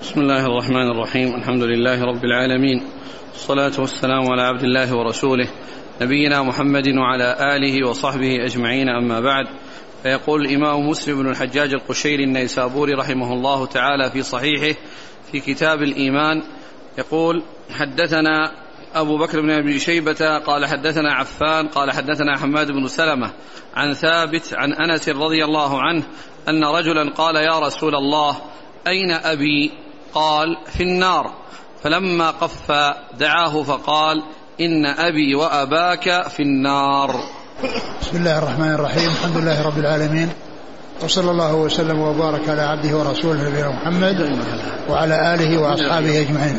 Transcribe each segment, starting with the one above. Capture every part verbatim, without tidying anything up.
بسم الله الرحمن الرحيم. الحمد لله رب العالمين، والصلاة والسلام على عبد الله ورسوله نبينا محمد وعلى آله وصحبه أجمعين، أما بعد. فيقول الإمام مسلم بن الحجاج القشيري النيسابوري رحمه الله تعالى في صحيحه في كتاب الإيمان، يقول: حدثنا أبو بكر بن أبي شيبة قال حدثنا عفان قال حدثنا حماد بن سلمة عن ثابت عن أنس رضي الله عنه أن رجلا قال: يا رسول الله، أين أبي؟ قال: في النار. فلما قف دعاه فقال: إن أبي وأباك في النار. بسم الله الرحمن الرحيم. الحمد لله رب العالمين، وصلى الله وسلم وبارك على عبده ورسوله نبينا محمد وعلى آله وأصحابه أجمعين.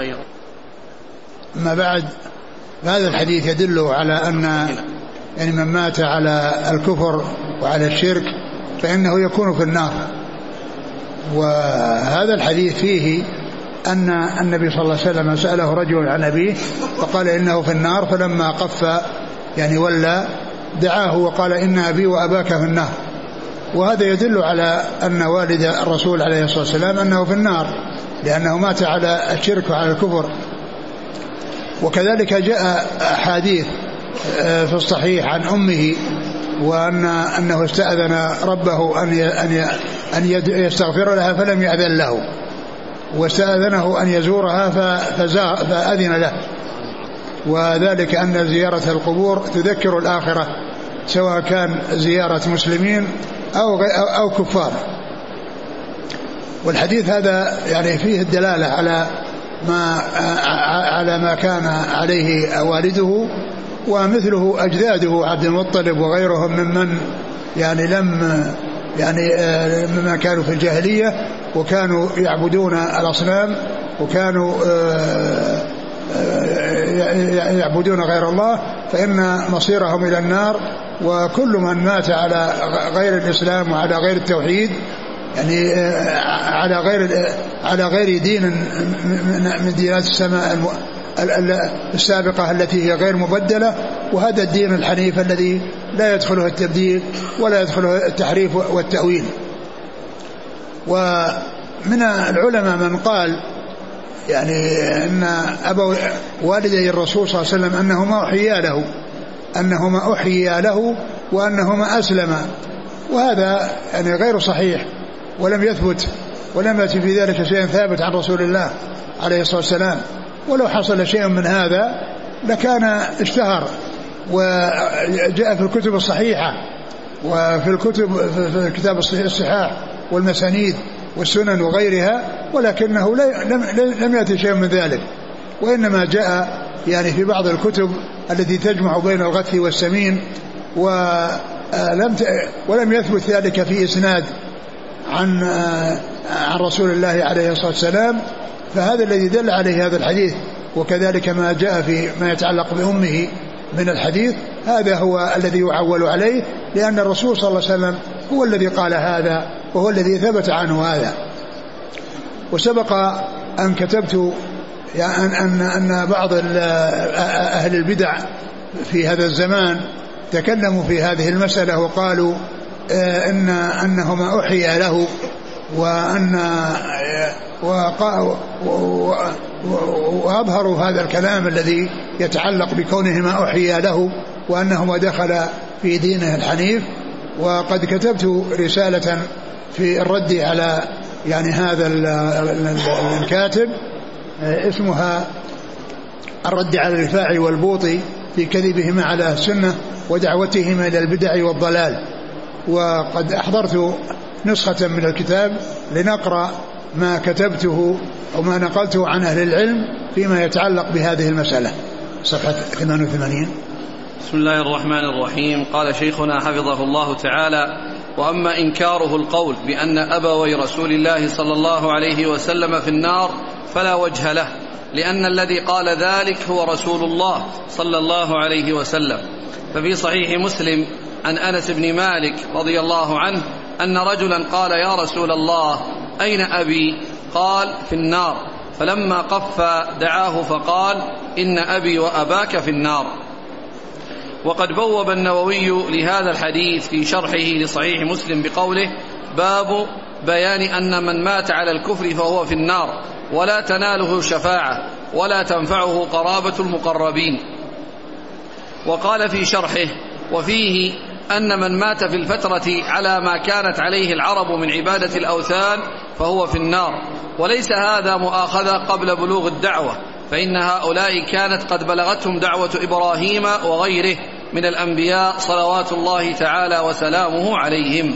أما بعد، هذا الحديث يدل على أن يعني من مات على الكفر وعلى الشرك فإنه يكون في النار. وهذا الحديث فيه أن النبي صلى الله عليه وسلم سأله رجل عن أبيه فقال إنه في النار، فلما قف يعني ولى دعاه وقال: إن أبي وأباك في النار. وهذا يدل على أن والد الرسول عليه الصلاة والسلام أنه في النار، لأنه مات على الشرك وعلى الكفر. وكذلك جاء أحاديث في الصحيح عن أمه، وأن أنه استأذن ربه أن أن يستغفر لها فلم يأذن له، واستأذنه أن يزورها فأذن له. وذلك أن زيارة القبور تذكر الآخرة، سواء كان زيارة مسلمين أو أو كفار. والحديث هذا يعني فيه الدلالة على ما على ما كان عليه والده ومثله أجداده عبد المطلب وغيرهم ممن يعني لم يعني مما كانوا في الجاهلية وكانوا يعبدون الأصنام وكانوا يعبدون غير الله، فإن مصيرهم إلى النار. وكل من مات على غير الإسلام وعلى غير التوحيد يعني على غير على غير دين من دينات السماء السابقة التي هي غير مبدلة، وهذا الدين الحنيف الذي لا يدخله التبديل ولا يدخله التحريف والتأويل. ومن العلماء من قال يعني أن أبو والدي الرسول صلى الله عليه وسلم أنهما أحيا له أنهما أحيا له وأنهما أسلما، وهذا يعني غير صحيح ولم يثبت ولم يأتي في ذلك شيء ثابت عن رسول الله عليه الصلاة والسلام. ولو حصل شيء من هذا لكان اشتهر وجاء في الكتب الصحيحة وفي الكتب في كتاب الصحاح والمسانيد والسنن وغيرها، ولكنه لم يأتي شيء من ذلك، وإنما جاء يعني في بعض الكتب التي تجمع بين الغث والسمين، ولم ولم يثبت ذلك في إسناد عن عن رسول الله عليه الصلاة والسلام. فهذا الذي دل عليه هذا الحديث، وكذلك ما جاء في ما يتعلق بأمه من الحديث، هذا هو الذي يعول عليه، لأن الرسول صلى الله عليه وسلم هو الذي قال هذا وهو الذي ثبت عنه هذا. وسبق أن كتبت يعني أن أن بعض أهل البدع في هذا الزمان تكلموا في هذه المسألة وقالوا إن أنهما أحيا له، وأن وأظهروا هذا الكلام الذي يتعلق بكونهما أحيا له وأنهما دخل في دينه الحنيف. وقد كتبت رسالة في الرد على يعني هذا الكاتب اسمها الرد على الرفاعي والبوطي في كذبهما على السنة ودعوتهما إلى البدع والضلال. وقد أحضرت نسخة من الكتاب لنقرأ ما كتبته أو ما نقلته عن أهل العلم فيما يتعلق بهذه المسألة. صفحة ثمانية وثمانين. بسم الله الرحمن الرحيم. قال شيخنا حفظه الله تعالى: وأما إنكاره القول بأن أبوي رسول الله صلى الله عليه وسلم في النار فلا وجه له، لأن الذي قال ذلك هو رسول الله صلى الله عليه وسلم. ففي صحيح مسلم عن أنس بن مالك رضي الله عنه أن رجلا قال: يا رسول الله، أين أبي؟ قال: في النار. فلما قف دعاه فقال: إن أبي وأباك في النار. وقد بوب النووي لهذا الحديث في شرحه لصحيح مسلم بقوله: باب بيان أن من مات على الكفر فهو في النار ولا تناله شفاعة ولا تنفعه قرابة المقربين. وقال في شرحه: وفيه أن من مات في الفترة على ما كانت عليه العرب من عبادة الأوثان فهو في النار، وليس هذا مؤاخذة قبل بلوغ الدعوة، فإن هؤلاء كانت قد بلغتهم دعوة إبراهيم وغيره من الأنبياء صلوات الله تعالى وسلامه عليهم.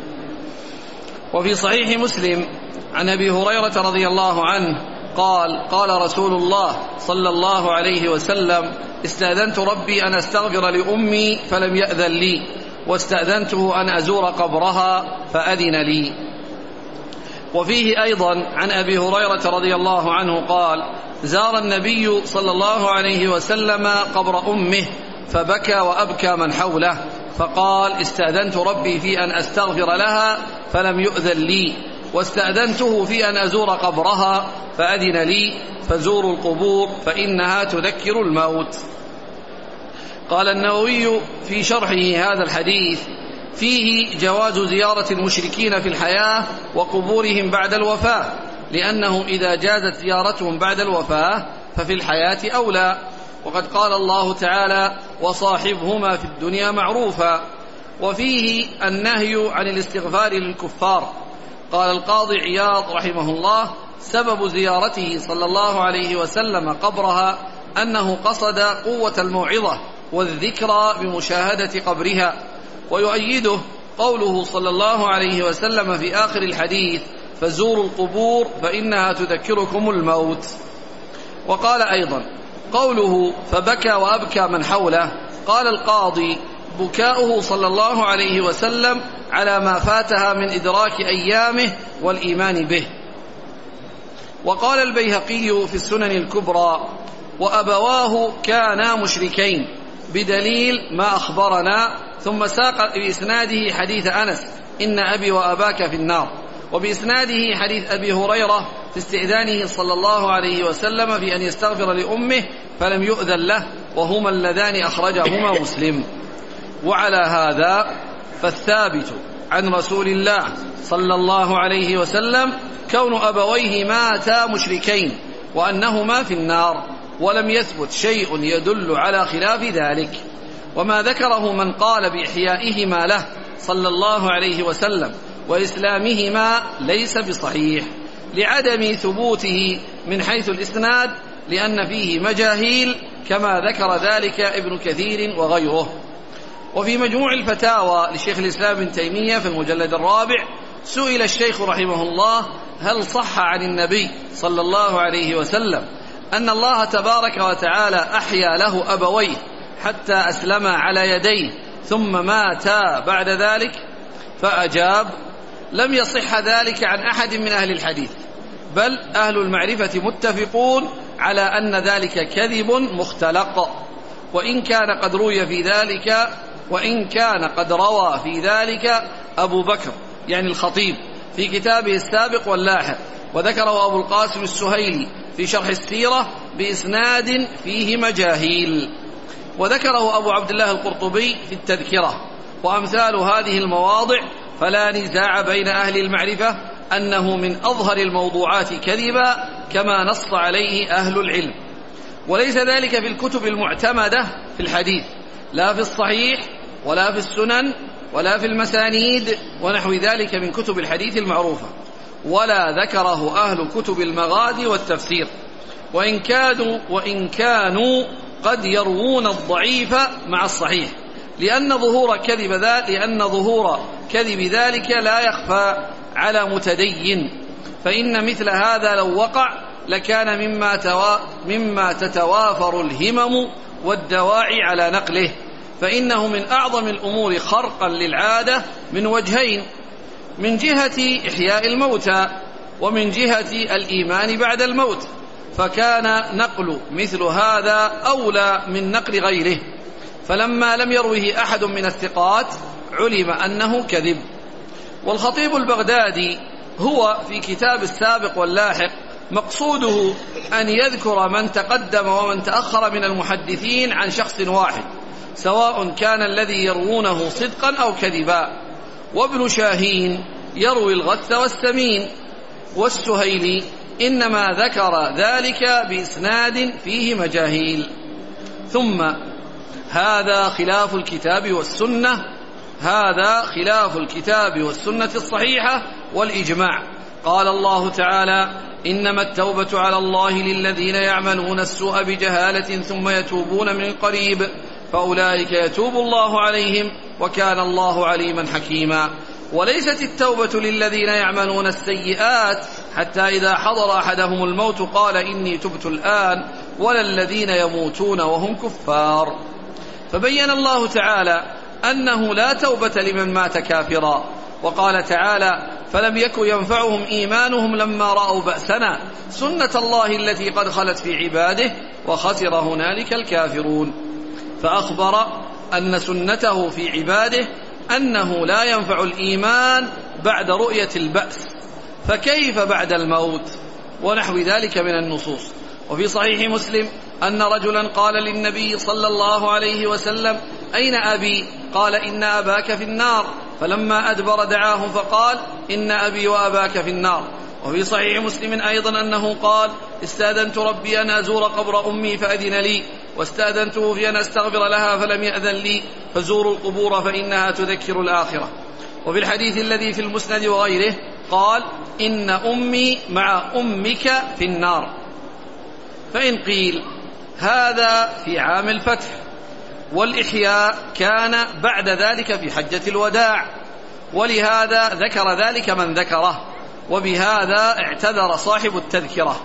وفي صحيح مسلم عن أبي هريرة رضي الله عنه قال: قال رسول الله صلى الله عليه وسلم: استأذنت ربي أن أستغفر لأمي فلم يأذن لي، واستأذنته أن أزور قبرها فأذن لي. وفيه أيضا عن أبي هريرة رضي الله عنه قال: زار النبي صلى الله عليه وسلم قبر أمه فبكى وأبكى من حوله، فقال: استأذنت ربي في أن أستغفر لها فلم يؤذن لي، واستأذنته في أن أزور قبرها فأذن لي، فزوروا القبور فإنها تذكر الموت. قال النووي في شرحه هذا الحديث: فيه جواز زيارة المشركين في الحياة وقبورهم بعد الوفاة، لأنه إذا جازت زيارتهم بعد الوفاة ففي الحياة أولى، وقد قال الله تعالى: وصاحبهما في الدنيا معروفا. وفيه النهي عن الاستغفار للكفار. قال القاضي عياض رحمه الله: سبب زيارته صلى الله عليه وسلم قبرها أنه قصد قوة الموعظة والذكرى بمشاهدة قبرها. ويؤيده قوله صلى الله عليه وسلم في آخر الحديث: فزوروا القبور فإنها تذكركم الموت. وقال أيضا قوله: فبكى وأبكى من حوله، قال القاضي: بكاؤه صلى الله عليه وسلم على ما فاتها من إدراك أيامه والإيمان به. وقال البيهقي في السنن الكبرى: وأبواه كانا مشركين، بدليل ما أخبرنا، ثم ساق بإسناده حديث أنس: إن أبي وأباك في النار، وبإسناده حديث أبي هريرة في استئذانه صلى الله عليه وسلم في أن يستغفر لأمه فلم يؤذن له، وهما اللذان أخرجهما مسلم. وعلى هذا فالثابت عن رسول الله صلى الله عليه وسلم كون أبويه ماتا مشركين وأنهما في النار، ولم يثبت شيء يدل على خلاف ذلك. وما ذكره من قال بإحيائهما له صلى الله عليه وسلم وإسلامهما ليس بصحيح، لعدم ثبوته من حيث الإسناد، لأن فيه مجاهيل كما ذكر ذلك ابن كثير وغيره. وفي مجموع الفتاوى لشيخ الإسلام ابن تيمية في المجلد الرابع سئل الشيخ رحمه الله: هل صح عن النبي صلى الله عليه وسلم أن الله تبارك وتعالى أحيا له أبويه حتى أسلما على يديه ثم ماتا بعد ذلك؟ فأجاب: لم يصح ذلك عن أحد من أهل الحديث، بل أهل المعرفة متفقون على أن ذلك كذب مختلق، وإن كان قد روي في ذلك وإن كان قد روى في ذلك أبو بكر يعني الخطيب في كتابه السابق واللاحق، وذكره أبو القاسم السهيلي في شرح السيرة بإسناد فيه مجاهيل، وذكره أبو عبد الله القرطبي في التذكرة. وأمثال هذه المواضع فلا نزاع بين أهل المعرفة أنه من أظهر الموضوعات كذبا كما نص عليه أهل العلم، وليس ذلك في الكتب المعتمدة في الحديث، لا في الصحيح ولا في السنن ولا في المسانيد ونحو ذلك من كتب الحديث المعروفة، ولا ذكره أهل كتب المغازي والتفسير، وإن كانوا, وإن كانوا قد يروون الضعيف مع الصحيح، لأن ظهور كذب ذلك لأن ظهور كذب ذلك لا يخفى على متدين، فإن مثل هذا لو وقع لكان مما, توا مما تتوافر الهمم والدواعي على نقله، فإنه من أعظم الأمور خرقا للعادة من وجهين: من جهة إحياء الموتى، ومن جهة الإيمان بعد الموت، فكان نقل مثل هذا أولى من نقل غيره، فلما لم يروه أحد من الثقات علم أنه كذب. والخطيب البغدادي هو في كتاب السابق واللاحق مقصوده أن يذكر من تقدم ومن تأخر من المحدثين عن شخص واحد، سواء كان الذي يروونه صدقا أو كذبا. وابن شاهين يروي الغث والسمين. والسهيلي إنما ذكر ذلك بإسناد فيه مجاهيل. ثم هذا خلاف الكتاب والسنة هذا خلاف الكتاب والسنة الصحيحة والإجماع. قال الله تعالى: إنما التوبة على الله للذين يعملون السوء بجهالة ثم يتوبون من قريب فأولئك يتوب الله عليهم وكان الله عليما حكيما. وليست التوبة للذين يعملون السيئات حتى إذا حضر أحدهم الموت قال إني تبت الآن، ولا الذين يموتون وهم كفار. فبين الله تعالى أنه لا توبة لمن مات كافرا. وقال تعالى: فلم يك ينفعهم إيمانهم لما رأوا بأسنا سنة الله التي قد خلت في عباده وخسر هنالك الكافرون. فأخبر أن سنته في عباده أنه لا ينفع الإيمان بعد رؤية البأس، فكيف بعد الموت؟ ونحو ذلك من النصوص. وفي صحيح مسلم أن رجلا قال للنبي صلى الله عليه وسلم: أين أبي؟ قال: إن أباك في النار. فلما أدبر دعاه فقال: إن أبي وأباك في النار. وفي صحيح مسلم أيضا أنه قال: استأذنت ربي أن أزور قبر أمي فأذن لي، واستأذنته في أن أستغفر لها فلم يأذن لي، فزوروا القبور فإنها تذكر الآخرة. وفي الحديث الذي في المسند وغيره قال: إن أمي مع أمك في النار. فإن قيل هذا في عام الفتح، والإحياء كان بعد ذلك في حجة الوداع، ولهذا ذكر ذلك من ذكره، وبهذا اعتذر صاحب التذكرة.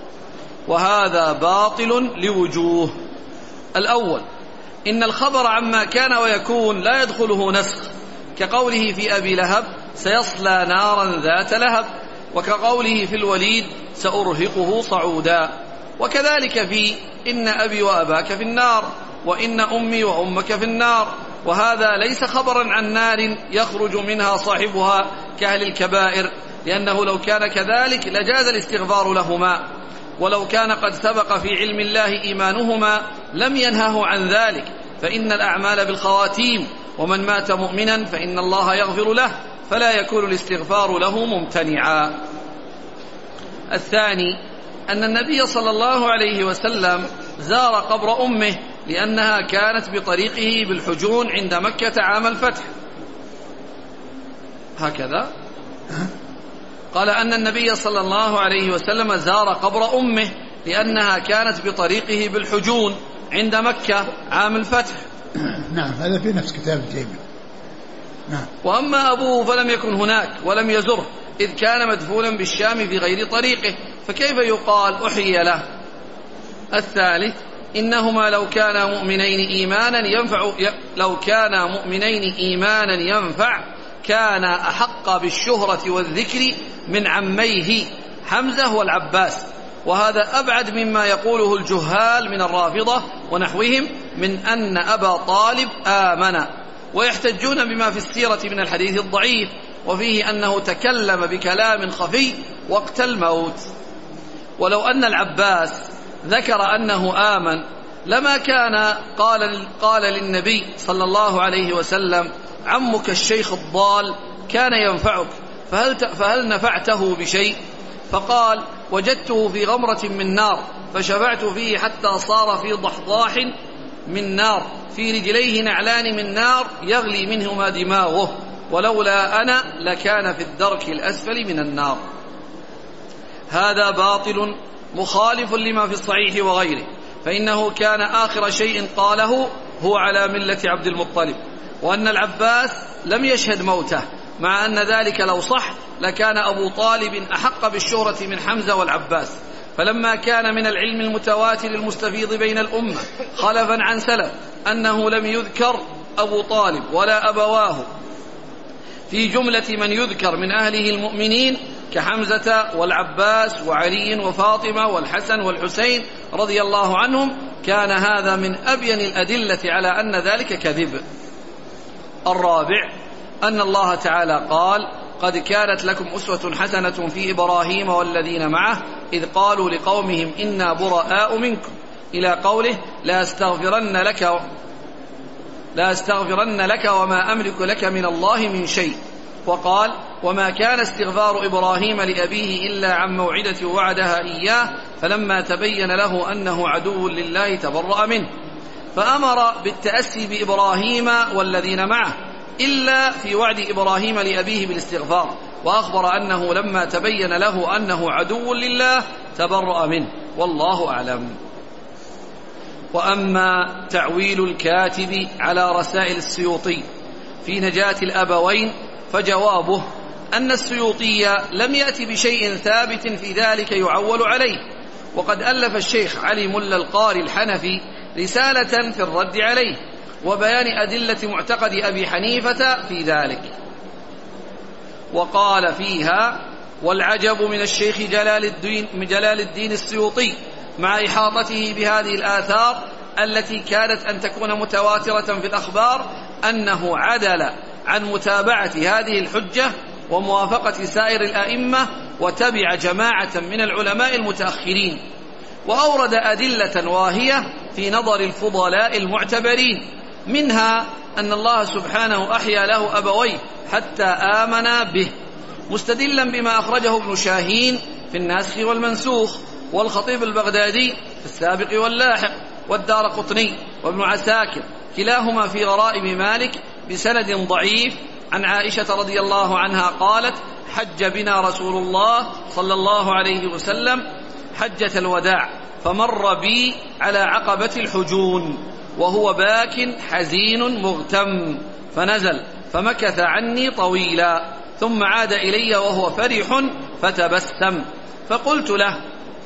وهذا باطل لوجوه. الأول: إن الخبر عما كان ويكون لا يدخله نسخ، كقوله في أبي لهب: سيصلى نارا ذات لهب، وكقوله في الوليد: سأرهقه صعودا. وكذلك في إن أبي وأباك في النار، وإن أمي وأمك في النار. وهذا ليس خبرا عن نار يخرج منها صاحبها كأهل الكبائر، لأنه لو كان كذلك لجاز الاستغفار لهما، ولو كان قد سبق في علم الله إيمانهما لم ينهه عن ذلك، فإن الأعمال بالخواتيم، ومن مات مؤمنا فإن الله يغفر له، فلا يكون الاستغفار له ممتنعا. الثاني: أن النبي صلى الله عليه وسلم زار قبر أمه لأنها كانت بطريقه بالحجون عند مكة عام الفتح. هكذا قال أن النبي صلى الله عليه وسلم زار قبر أمه لأنها كانت بطريقه بالحجون عند مكة عام الفتح. نعم، هذا في نفس كتاب التيمي. نعم. وأما أبوه فلم يكن هناك ولم يزره، إذ كان مدفونا بالشام في غير طريقه، فكيف يقال أحيي له؟ الثالث: إنهما لو كانا مؤمنين إيمانا ينفع لو كانا مؤمنين إيمانا ينفع كان أحق بالشهرة والذكر من عميه حمزة والعباس. وهذا أبعد مما يقوله الجهال من الرافضة ونحوهم من أن أبا طالب آمن، ويحتجون بما في السيرة من الحديث الضعيف، وفيه أنه تكلم بكلام خفي وقت الموت. ولو أن العباس ذكر أنه آمن لما كان قال, قال للنبي صلى الله عليه وسلم: عمك الشيخ الضال كان ينفعك، فهل, فهل نفعته بشيء؟ فقال: وجدته في غمرة من نار فشفعت فيه حتى صار في ضحضاح من نار، في رجليه نعلان من نار يغلي منهما دماغه، ولولا أنا لكان في الدرك الأسفل من النار. هذا باطل مخالف لما في الصحيح وغيره، فإنه كان آخر شيء قاله هو على ملة عبد المطلب، وأن العباس لم يشهد موته، مع أن ذلك لو صح لكان أبو طالب أحق بالشهرة من حمزة والعباس. فلما كان من العلم المتواتر المستفيض بين الأمة خلفا عن سلف أنه لم يذكر أبو طالب ولا أبواه في جملة من يذكر من أهله المؤمنين كحمزة والعباس وعلي وفاطمة والحسن والحسين رضي الله عنهم، كان هذا من أبين الأدلة على أن ذلك كذب. الرابع: أن الله تعالى قال: قد كانت لكم أسوة حسنة في إبراهيم والذين معه إذ قالوا لقومهم إنا براء منكم، إلى قوله: لا أستغفرن لك لا أستغفرن لك وما أملك لك من الله من شيء. وقال: وما كان استغفار إبراهيم لأبيه إلا عن موعدة وعدها إياه فلما تبين له أنه عدو لله تبرأ منه، فأمر بالتأسي بإبراهيم والذين معه إلا في وعد إبراهيم لأبيه بالاستغفار، وأخبر أنه لما تبين له أنه عدو لله تبرأ منه، والله أعلم. وأما تعويل الكاتب على رسائل السيوطي في نجاة الأبوين فجوابه أن السيوطي لم يأتي بشيء ثابت في ذلك يعول عليه، وقد ألف الشيخ علي ملا القاري الحنفي رسالة في الرد عليه وبيان أدلة معتقد أبي حنيفة في ذلك، وقال فيها: والعجب من الشيخ جلال الدين, جلال الدين السيوطي مع إحاطته بهذه الآثار التي كانت أن تكون متواترة في الأخبار أنه عدل عن متابعة هذه الحجة وموافقة سائر الأئمة وتبع جماعة من العلماء المتأخرين، وأورد أدلة واهية في نظر الفضلاء المعتبرين، منها أن الله سبحانه أحيا له أبويه حتى آمنا به، مستدلا بما أخرجه ابن شاهين في الناسخ والمنسوخ، والخطيب البغدادي في السابق واللاحق، والدارقطني وابن عساكر كلاهما في غرائب مالك بسند ضعيف عن عائشة رضي الله عنها قالت: حج بنا رسول الله صلى الله عليه وسلم حجة الوداع، فمر بي على عقبة الحجون وهو باك حزين مغتم، فنزل فمكث عني طويلا، ثم عاد إلي وهو فرح فتبسم، فقلت له،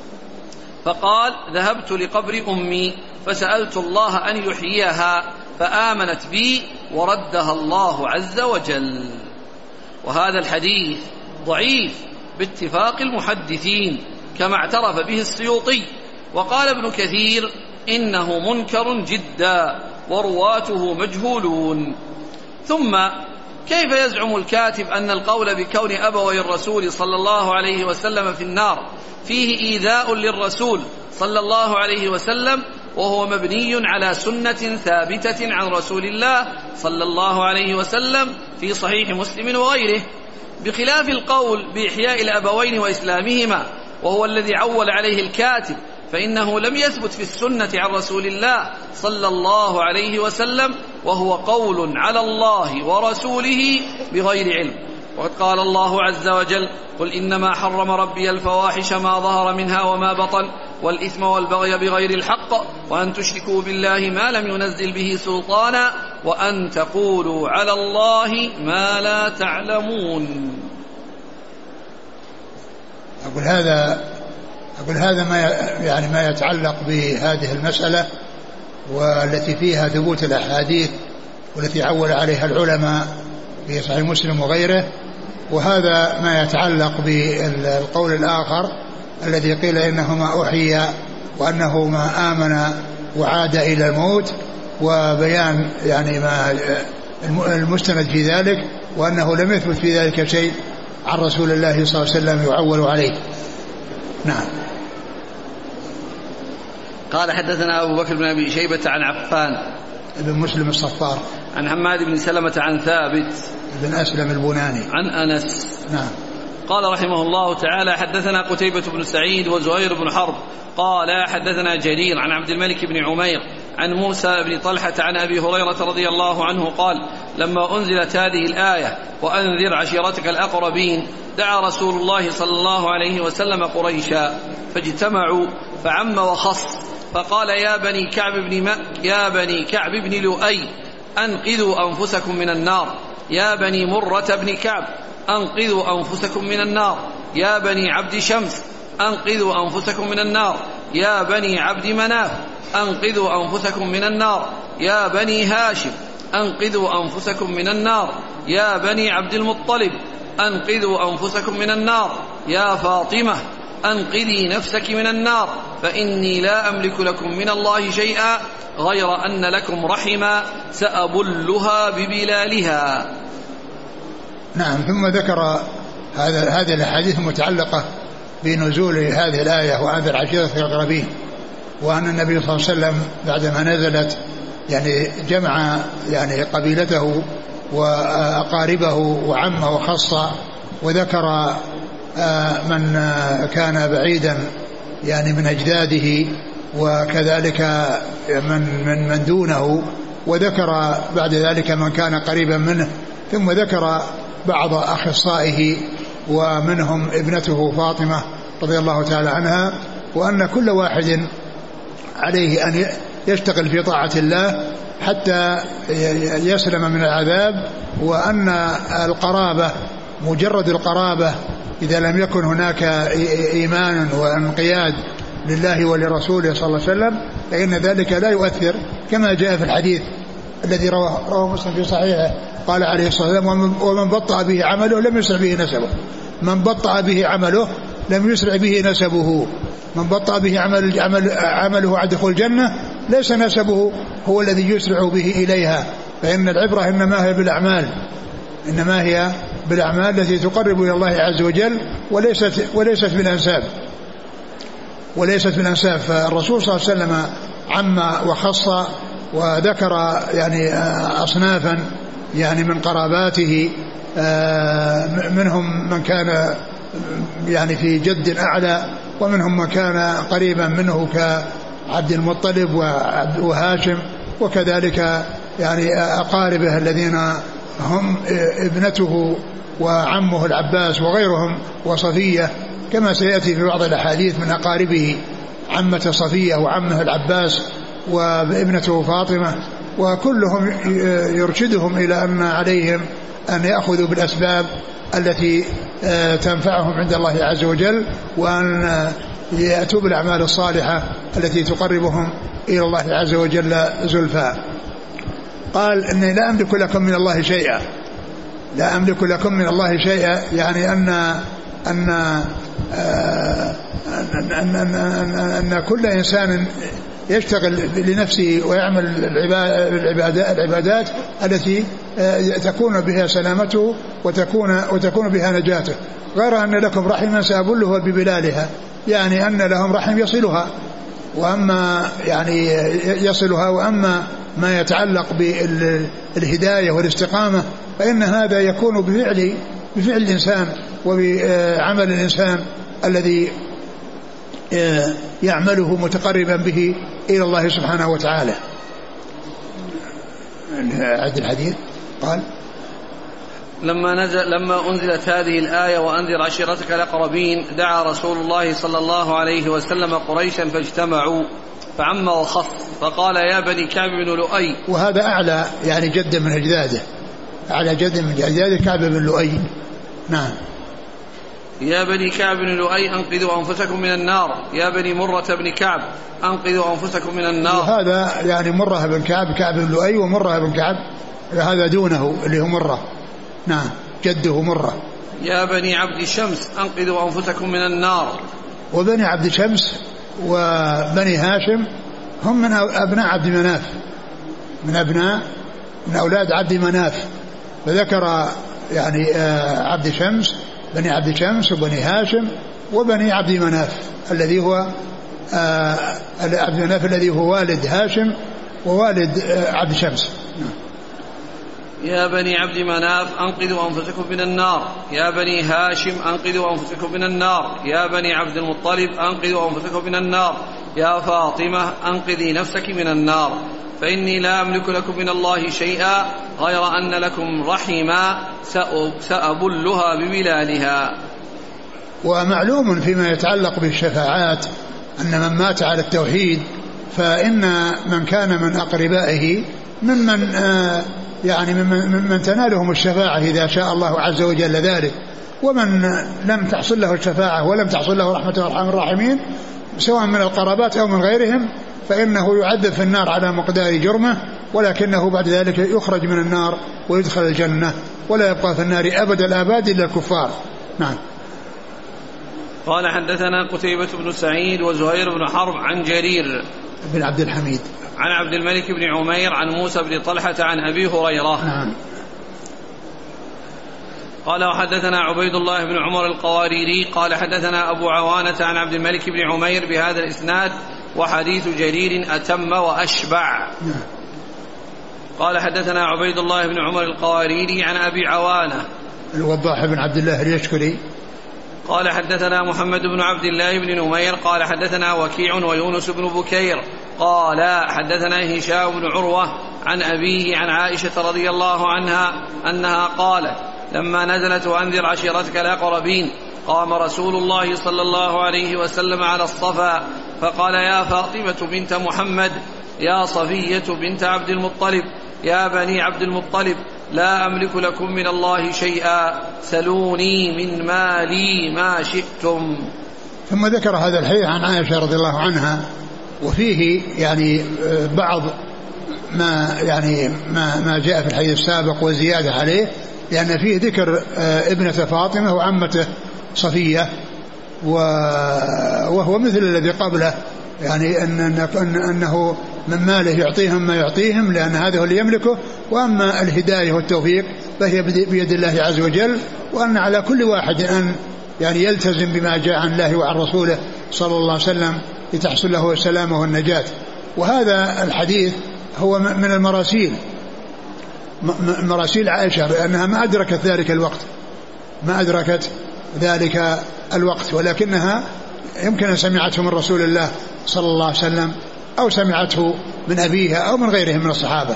فقال: ذهبت لقبر أمي فسألت الله أن يحييها فآمنت بي وردها الله عز وجل. وهذا الحديث ضعيف باتفاق المحدثين كما اعترف به السيوطي، وقال ابن كثير: إنه منكر جدا ورواته مجهولون. ثم كيف يزعم الكاتب أن القول بكون أبوي الرسول صلى الله عليه وسلم في النار فيه إيذاء للرسول صلى الله عليه وسلم وهو مبني على سنة ثابتة عن رسول الله صلى الله عليه وسلم في صحيح مسلم وغيره، بخلاف القول بإحياء الأبوين وإسلامهما وهو الذي عول عليه الكاتب، فإنه لم يثبت في السنة عن رسول الله صلى الله عليه وسلم، وهو قول على الله ورسوله بغير علم. وقد قال الله عز وجل: قل إنما حرم ربي الفواحش ما ظهر منها وما بطن والإثم والبغي بغير الحق وأن تشركوا بالله ما لم ينزل به سلطانا وأن تقولوا على الله ما لا تعلمون. أقول هذا أقول هذا ما يعني ما يتعلق بهذه المسألة والتي فيها ثبوت الأحاديث والتي عول عليها العلماء في صحيح مسلم وغيره، وهذا ما يتعلق بالقول الآخر الذي قيل إنه ما أحيي وأنه ما آمن وعاد إلى الموت، وبيان يعني ما المستند في ذلك، وأنه لم يثبت في ذلك شيء عن رسول الله صلى الله عليه وسلم يعول عليه. نعم. قال: حدثنا أبو بكر بن أبي شيبة عن عفان ابن مسلم الصفار عن حماد بن سلمة عن ثابت بن أسلم البناني عن أنس. نعم. قال رحمه الله تعالى: حدثنا قتيبة بن سعيد وزهير بن حرب قال حدثنا جرير عن عبد الملك بن عمير عن موسى بن طلحة عن أبي هريرة رضي الله عنه قال: لما أنزلت هذه الآية وأنذر عشيرتك الأقربين دعا رسول الله صلى الله عليه وسلم قريشا فاجتمعوا فعم وخص، فقال: يا بني كعب بن ما يا بني كعب بن لؤي أنقذوا أنفسكم من النار، يا بني مرة بن كعب أنقذوا أنفسكم من النار، يا بني عبد شمس أنقذوا أنفسكم من النار، يا بني عبد مناف أنقذوا أنفسكم من النار، يا بني هاشم أنقذوا أنفسكم من النار، يا بني عبد المطلب أنقذوا أنفسكم من النار، يا فاطمة أنقذي نفسك من النار، فإني لا أملك لكم من الله شيئا غير أن لكم رحما سأبلها ببلالها. نعم. ثم ذكر هذا هذه الأحاديث المتعلقة بنزول هذه الآية وأنذر عشيرتك الأقربين، وأن النبي صلى الله عليه وسلم بعدما نزلت يعني جمع يعني قبيلته وأقاربه وعمه وخص وذكر من كان بعيدا يعني من أجداده وكذلك من, من, من دونه، وذكر بعد ذلك من كان قريبا منه، ثم ذكر بعض أخصائه ومنهم ابنته فاطمة رضي الله تعالى عنها، وأن كل واحد عليه أن يشتغل في طاعة الله حتى يسلم من العذاب، وأن القرابة مجرد القرابة إذا لم يكن هناك إيمان وانقياد لله ولرسوله صلى الله عليه وسلم فإن ذلك لا يؤثر، كما جاء في الحديث الذي رواه, رواه مسلم في صحيحه قال عليه الصلاة والسلام: ومن بطأ به عمله لم يسرع به نسبه. من بطأ به عمله لم يسرع به نسبه. من بطأ به عمل عمل عمله عن دخول الجنة ليس نسبه هو الذي يسرع به إليها، فإن العبرة إنما هي بالأعمال، إنما هي بالأعمال التي تقرب إلى الله عز وجل، وليست وليست بالأنساب وليست بالأنساب. فالرسول صلى الله عليه وسلم عم وخص وذكر يعني أصنافا يعني من قراباته، منهم من كان يعني في جد أعلى، ومنهم من كان قريبا منه كعبد المطلب وهاشم، وكذلك يعني أقاربه الذين هم ابنته وعمه العباس وغيرهم وصفية، كما سيأتي في بعض الأحاديث من أقاربه عمة صفية وعمه العباس وابنته فاطمة، وكلهم يرشدهم إلى أن عليهم أن يأخذوا بالأسباب التي تنفعهم عند الله عز وجل، وأن يأتوا بالأعمال الصالحة التي تقربهم إلى الله عز وجل زلفى. قال: إني لا أملك لكم من الله شيئا، لا أملك لكم من الله شيئا، يعني أن أن أن, أن, أن, أن, أن كل إنسان يشتغل لنفسه ويعمل العبادات التي تكون بها سلامته وتكون, وتكون بها نجاته، غير أن لكم رحما سأبلها ببلالها، يعني أن لهم رحم يصلها، وأما يعني يصلها وأما ما يتعلق بالهداية والاستقامة فإن هذا يكون بفعل بفعل الإنسان وبعمل الإنسان الذي يعمله متقربا به إلى الله سبحانه وتعالى. عد الحديث. قال: لما نزل لما أنزلت هذه الآية وأنذر عشيرتك الأقربين دعا رسول الله صلى الله عليه وسلم قريشا فاجتمعوا فعم وخف فقال: يا بني كعب بن لؤي. وهذا أعلى يعني جد من أجداده، أعلى جد من أجداده كعب بن لؤي. نعم. يا بني كعب بن لؤي أنقذوا أنفسكم من النار. يا بني مرة بن كعب أنقذوا أنفسكم من النار. وهذا يعني مرة بن كعب كعب بن لؤي ومرة بن كعب هذا دونه اللي هو مرة. نعم جده مرة. يا بني عبد شمس أنقذوا أنفسكم من النار. وبني عبد شمس وبني هاشم هم من أبناء عبد مناف، من أبناء من أولاد عبد مناف، فذكر يعني عبد شمس بني عبد شمس وبني هاشم وبني عبد مناف الذي هو عبد مناف الذي هو والد هاشم ووالد عبد شمس. يا بني عبد مناف أنقذوا أنفسكم من النار. يا بني هاشم أنقذوا أنفسكم من النار. يا بني عبد المطلب أنقذوا أنفسكم من النار. يا فاطمة أنقذي نفسك من النار، فإني لا أملك لكم من الله شيئا غير أن لكم رحما سأبلها ببلالها. ومعلوم فيما يتعلق بالشفاعات أن من مات على التوحيد فإن من كان من أقربائه ممن آه يعني ممن من تنالهم الشفاعة إذا شاء الله عز وجل ذلك، ومن لم تحصل له الشفاعة ولم تحصل له رحمة الرحمن الراحمين سواء من القرابات أو من غيرهم فإنه يعذب في النار على مقدار جرمه، ولكنه بعد ذلك يخرج من النار ويدخل الجنة ولا يبقى في النار أبد الآباد إلا الكفار. نعم. قال: حدثنا قتيبة بن سعيد وزهير بن حرب عن جرير بن عبد الحميد عن عبد الملك بن عمير عن موسى بن طلحة عن أبي هريرة. نعم. قال: وحدثنا عبيد الله بن عمر القواريري قال: حدثنا أبو عوانة عن عبد الملك بن عمير بهذا الإسناد وحديث جرير أتم وأشبع. نعم. قال: حدثنا عبيد الله بن عمر القواريري عن أبي عوانة الوضاح بن عبد الله اليشكري قال حدثنا محمد بن عبد الله بن نمير قال حدثنا وكيع ويونس بن بكير قال حدثنا هشام بن عروة عن أبيه عن عائشة رضي الله عنها أنها قالت لما نزلت وأنذر عشيرتك الأقربين قام رسول الله صلى الله عليه وسلم على الصفا فقال يا فاطمة بنت محمد يا صفية بنت عبد المطلب يا بني عبد المطلب لا أملك لكم من الله شيئا سلوني من مالي ما شئتم. ثم ذكر هذا الحديث عن عائشة رضي الله عنها وفيه يعني بعض ما يعني ما ما جاء في الحديث السابق وزيادة عليه لأن فيه ذكر ابنة فاطمة وعمته صفية وهو مثل الذي قبله يعني أن أنه من ماله يعطيهم ما يعطيهم لأن هذا هو اللي يملكه وأما الهداية والتوفيق فهي بيد الله عز وجل وأن على كل واحد أن يعني يلتزم بما جاء عن الله وعن رسوله صلى الله عليه وسلم لتحصل له السلامة والنجاة. وهذا الحديث هو من المراسيل مراسيل عائشة لأنها ما أدركت ذلك الوقت ما أدركت ذلك الوقت ولكنها يمكن سمعته من رسول الله صلى الله عليه وسلم أو سمعته من أبيها أو من غيرهم من الصحابة.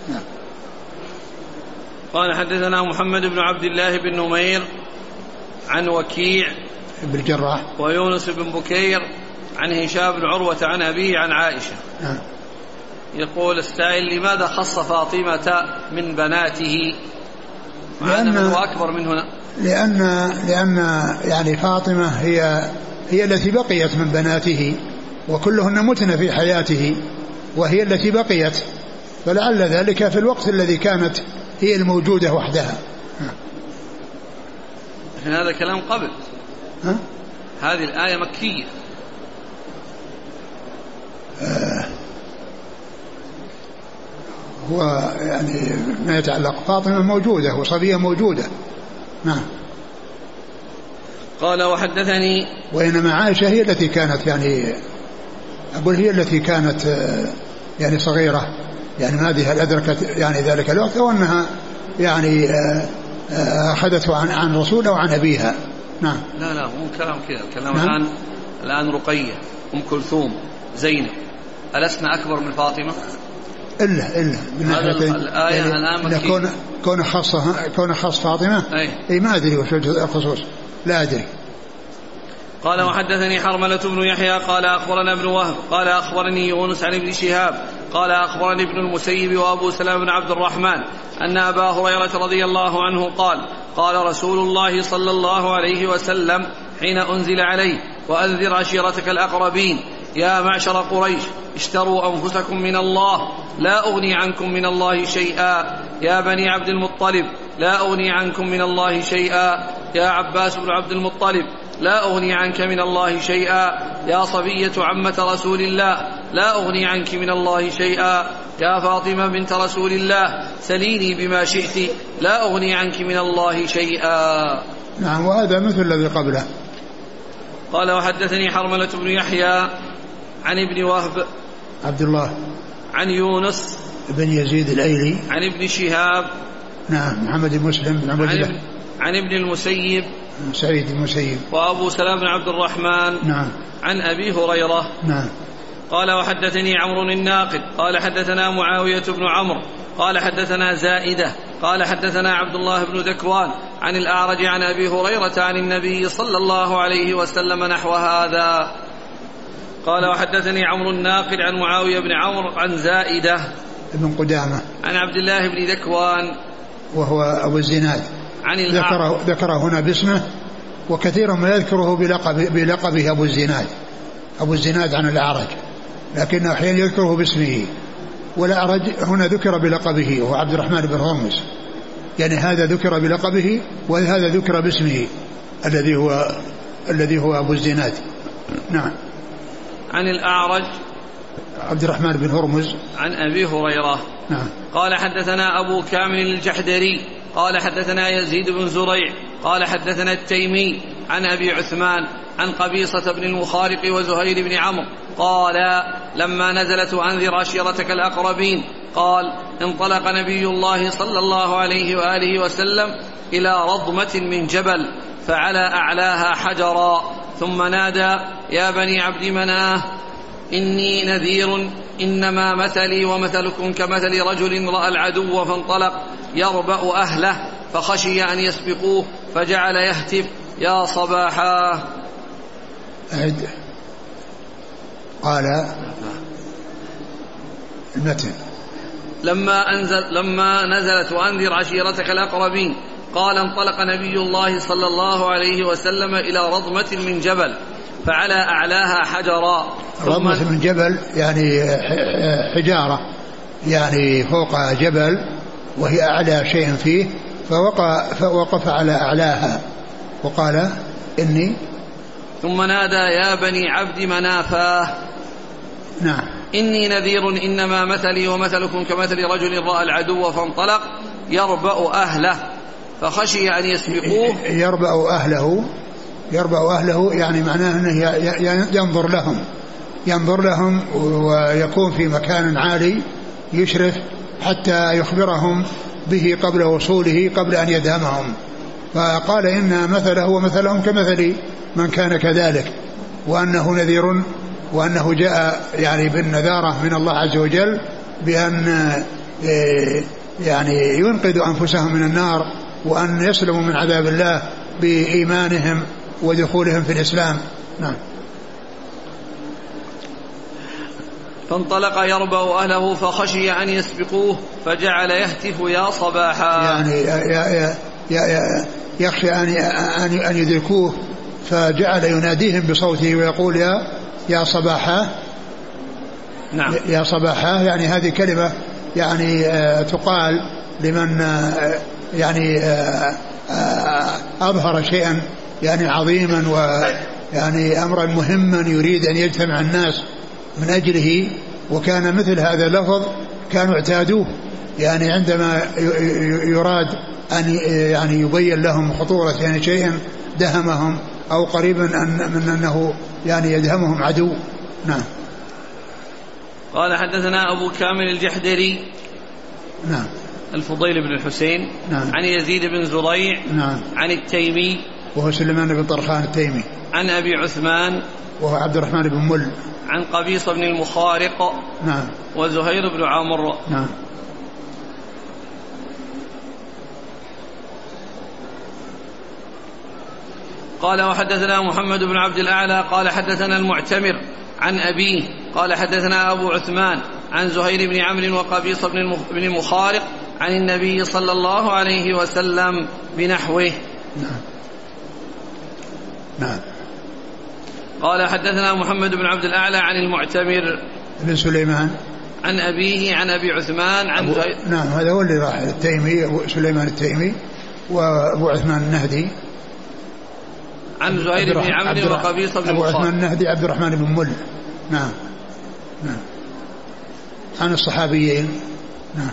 قال حدثنا محمد بن عبد الله بن نمير عن وكيع بن الجراح ويونس بن بكير عن هشام بن عروة عن أبيه عن عائشة. يقول السائل لماذا خص فاطمة من بناته مع أنه أكبر من هنا؟ لأن لأن يعني فاطمة هي هي التي بقيت من بناته وكلهن متن في حياته وهي التي بقيت فلعل ذلك في الوقت الذي كانت هي الموجودة وحدها. لكن هذا كلام قبل ها؟ هذه الآية مكية. آه هو يعني ما يتعلق فاطمة موجودة وصبية موجودة. نعم. قال وحدثني وإنما عائشة هي التي كانت يعني أقول هي التي كانت يعني صغيرة يعني ما هذه أدركت يعني ذلك الوقت أو أنها يعني أخذته عن عن رسول أو عن أبيها. نعم. لا لا مو كلام كذا كلام. نعم. الآن الآن رقية أم كلثوم زينب ألسنا أكبر من فاطمة؟ إلا إلا من هذا الآية يعني الآن كون كون خاصة كون خاص فاطمة أي. أي ما أدري وش الخصوص لا أدري. قال وحدثني حرملة بن يحيى قال أخبرنا ابن وهب قال أخبرني يونس عن ابن شهاب قال أخبرني ابن المسيب وأبو سلام بن عبد الرحمن أن أبا هريرة رضي الله عنه قال قال رسول الله صلى الله عليه وسلم حين أنزل عليه وأنذر عشيرتك الأقربين يا معشر قريش اشتروا أنفسكم من الله لا أغني عنكم من الله شيئا يا بني عبد المطلب لا أغني عنكم من الله شيئا يا عباس بن عبد المطلب لا أغني عنك من الله شيئا يا صفية عمة رسول الله لا أغني عنك من الله شيئا يا فاطمة بنت رسول الله سليني بما شئت لا أغني عنك من الله شيئا. نعم. وهذا مثل الذي قبله. قال وحدثني حرملة بن يحيى عن ابن وهب عبد الله عن يونس بن يزيد الأيلي عن ابن شهاب نعم محمد بن مسلم بن عبد الله عن ابن المسيب سعيد المسيب وأبو سلام بن عبد الرحمن نعم عن أبي هريرة. نعم. قال وحدثني عمرو الناقد قال حدثنا معاوية بن عمرو قال حدثنا زائدة قال حدثنا عبد الله بن ذكوان عن الأعرج عن أبي هريرة عن النبي صلى الله عليه وسلم نحو هذا. قال وحدثني عمرو الناقد عن معاوية بن عمرو عن زائدة ابن قدامة عن عبد الله بن ذكوان وهو أبو الزناد عن ذكره, ذكره هنا باسمه وكثيرا ما يذكره بلقب بلقبه أبو الزناد أبو الزناد عن الأعرج لكنه أحيانا يذكره باسمه والأعرج هنا ذكر بلقبه وهو عبد الرحمن بن هرمز يعني هذا ذكر بلقبه وهذا ذكر باسمه الذي هو الذي هو أبو الزناد. نعم. عن الأعرج عبد الرحمن بن هرمز عن أبي هريرة. نعم. قال حدثنا أبو كامل الجحدري قال حدثنا يزيد بن زريع قال حدثنا التيمي عن أبي عثمان عن قبيصة بن المخارق وزهير بن عمرو قال لما نزلت وأنذر عشيرتك الأقربين قال انطلق نبي الله صلى الله عليه وآله وسلم إلى رضمة من جبل فعلى أعلاها حجرا ثم نادى يا بني عبد مناف إني نذير إنما مثلي ومثلكم كمثل رجل رأى العدو فانطلق يربأ أهله فخشي أن يسبقوه فجعل يهتف يا صباحا. أعد. قال المتن لما, أنزل لما نزلت وأنذر عشيرتك الأقربين قال انطلق نبي الله صلى الله عليه وسلم إلى رضمة من جبل فعلى أعلاها حجرا. رضمة من جبل يعني حجارة يعني فوق جبل وهي أعلى شيء فيه فوقف على أعلاها وقال إني ثم نادى يا بني عبد منافاه نعم إني نذير إنما مثلي ومثلكم كمثل رجل رأى العدو فانطلق يربأ أهله فخشي أن يسبقوه. يربأ أهله يربأ أهله يعني معناه أنه ينظر لهم ينظر لهم ويكون في مكان عالي يشرف حتى يخبرهم به قبل وصوله قبل أن يدهمهم. فقال إن مثله ومثلهم كمثل من كان كذلك وأنه نذير وأنه جاء يعني بالنذارة من الله عز وجل بأن يعني ينقذ أنفسهم من النار وأن يسلموا من عذاب الله بإيمانهم ودخولهم في الإسلام. نعم. فانطلق يربأ أهله فخشي أن يسبقوه فجعل يهتف يا صباحا يعني يا يا يا يخشى أن أن يدركوه فجعل يناديهم بصوته ويقول يا يا صباحا. نعم. يا صباحا يعني هذه كلمة يعني تقال لمن يعني أظهر شيئا يعني عظيما ويعني أمرا مهما يريد أن يجتمع الناس من أجله وكان مثل هذا اللفظ كانوا اعتادوه يعني عندما يراد أن يعني يبين لهم خطورة يعني شيء دهمهم أو قريبا من أنه يعني يدهمهم عدو. نعم. قال حدثنا أبو كامل الجحدري نعم الفضيل بن الحسين نعم. عن يزيد بن زريع نعم. عن التيمي وهو سليمان بن طرخان التيمي عن أبي عثمان وهو عبد الرحمن بن مل عن قبيص بن المخارق نعم. وزهير بن عمرو نعم. قال وحدثنا محمد بن عبد الأعلى قال حدثنا المعتمر عن أبيه قال حدثنا أبو عثمان عن زهير بن عمرو وقبيص بن المخارق عن النبي صلى الله عليه وسلم بنحوه. نعم. نعم. قال حدثنا محمد بن عبد الأعلى عن المعتمر بن سليمان عن أبيه عن أبي عثمان عن زهير. نعم هذا هو اللي راح التيمي سليمان التيمي وأبو عثمان النهدي عن زهير بن عمرو وقبيص بن أبو عثمان النهدي عبد الرحمن بن مل. نعم. نعم. عن الصحابيين. نعم.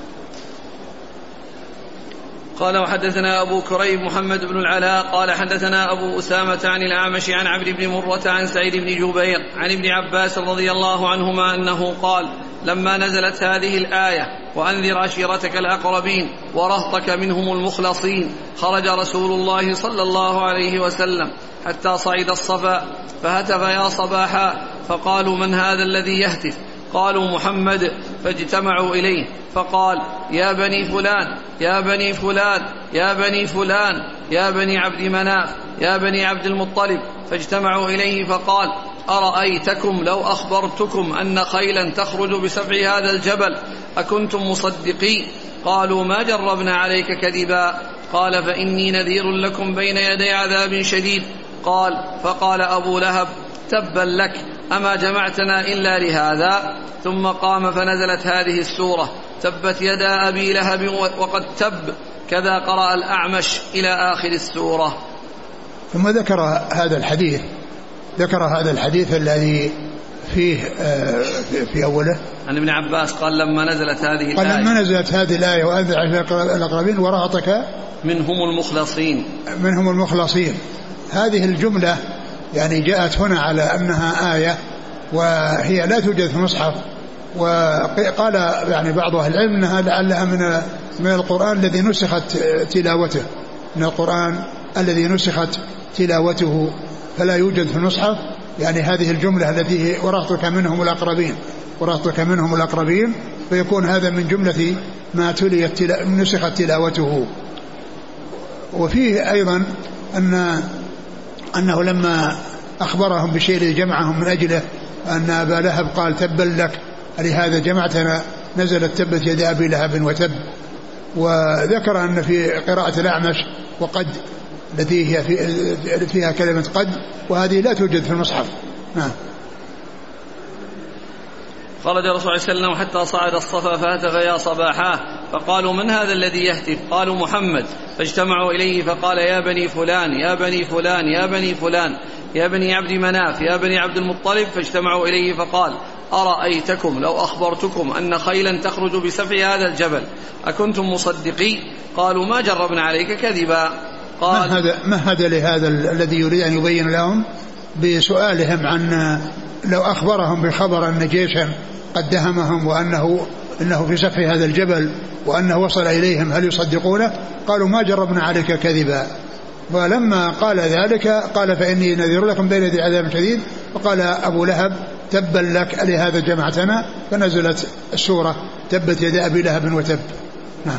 قال وحدثنا أبو كريب محمد بن العلاء قال حدثنا أبو أسامة عن الأعمش عن عبد بن مرة عن سعيد بن جبير عن ابن عباس رضي الله عنهما أنه قال لما نزلت هذه الآية وأنذر عشيرتك الأقربين ورهطك منهم المخلصين خرج رسول الله صلى الله عليه وسلم حتى صعد الصفا فهتف يا صباحا فقالوا من هذا الذي يهتف قالوا محمد فاجتمعوا إليه فقال يا بني فلان يا بني فلان يا بني فلان يا بني عبد مناف يا بني عبد المطلب فاجتمعوا إليه فقال أرأيتكم لو أخبرتكم أن خيلا تخرج بسبع هذا الجبل أكنتم مصدقين قالوا ما جربنا عليك كذبا قال فإني نذير لكم بين يدي عذاب شديد قال فقال أبو لهب تبا لك أما جمعتنا إلا لهذا ثم قام فنزلت هذه السورة تبت يدا أبي لهب وقد تب كذا قرأ الأعمش إلى آخر السورة. ثم ذكر هذا الحديث ذكر هذا الحديث الذي فيه في أوله عن ابن عباس قال لما نزلت هذه الآية قال لما نزلت هذه الآية وأنذر عشيرتك الأقربين ورهطك منهم المخلصين منهم المخلصين هذه الجملة يعني جاءت هنا على أنها آية وهي لا توجد في المصحف وقال يعني بعض أهل العلم أنها لعلها من من القرآن الذي نسخت تلاوته من القرآن الذي نسخت تلاوته فلا يوجد في المصحف، يعني هذه الجملة التي ورثتك منهم الأقربين ورثتك منهم الأقربين، فيكون هذا من جملة ما تليت نسخت تلاوته. وفيه أيضا أن أنه لما أخبرهم بشيء الذي جمعهم من أجله أن أبا لهب قال تبا لك لهذا جمعتنا، نزلت تبت يد أبي لهب وتب. وذكر أن في قراءة الأعمش وقد التي هي في فيها كلمة قد، وهذه لا توجد في المصحف. نعم. خرج الرسول صلى الله عليه وسلم حتى صعد الصفا فهتف يا صباحاه، فقالوا من هذا الذي يهتف؟ قالوا محمد، فاجتمعوا إليه فقال يا بني فلان يا بني فلان يا بني فلان يا بني عبد مناف يا بني عبد المطلب، فاجتمعوا إليه فقال أرأيتكم لو أخبرتكم أن خيلا تخرج بسفح هذا الجبل أكنتم مصدقي؟ قالوا ما جربنا عليك كذبا. قال ما هذا ما هذا لهذا الذي يريد أن يبين لهم بسؤالهم عن لو أخبرهم بخبر أن جيشا قد دهمهم وأنه إنه في سفح هذا الجبل وأنه وصل إليهم هل يصدقونه؟ قالوا ما جربنا عليك كذبا. ولما قال ذلك قال فإني نذير لكم بين يدي عذاب شديد. وقال أبو لهب تبا لك لهذا جمعتنا، فنزلت السورة تبت يد أبي لهب وتب. نعم.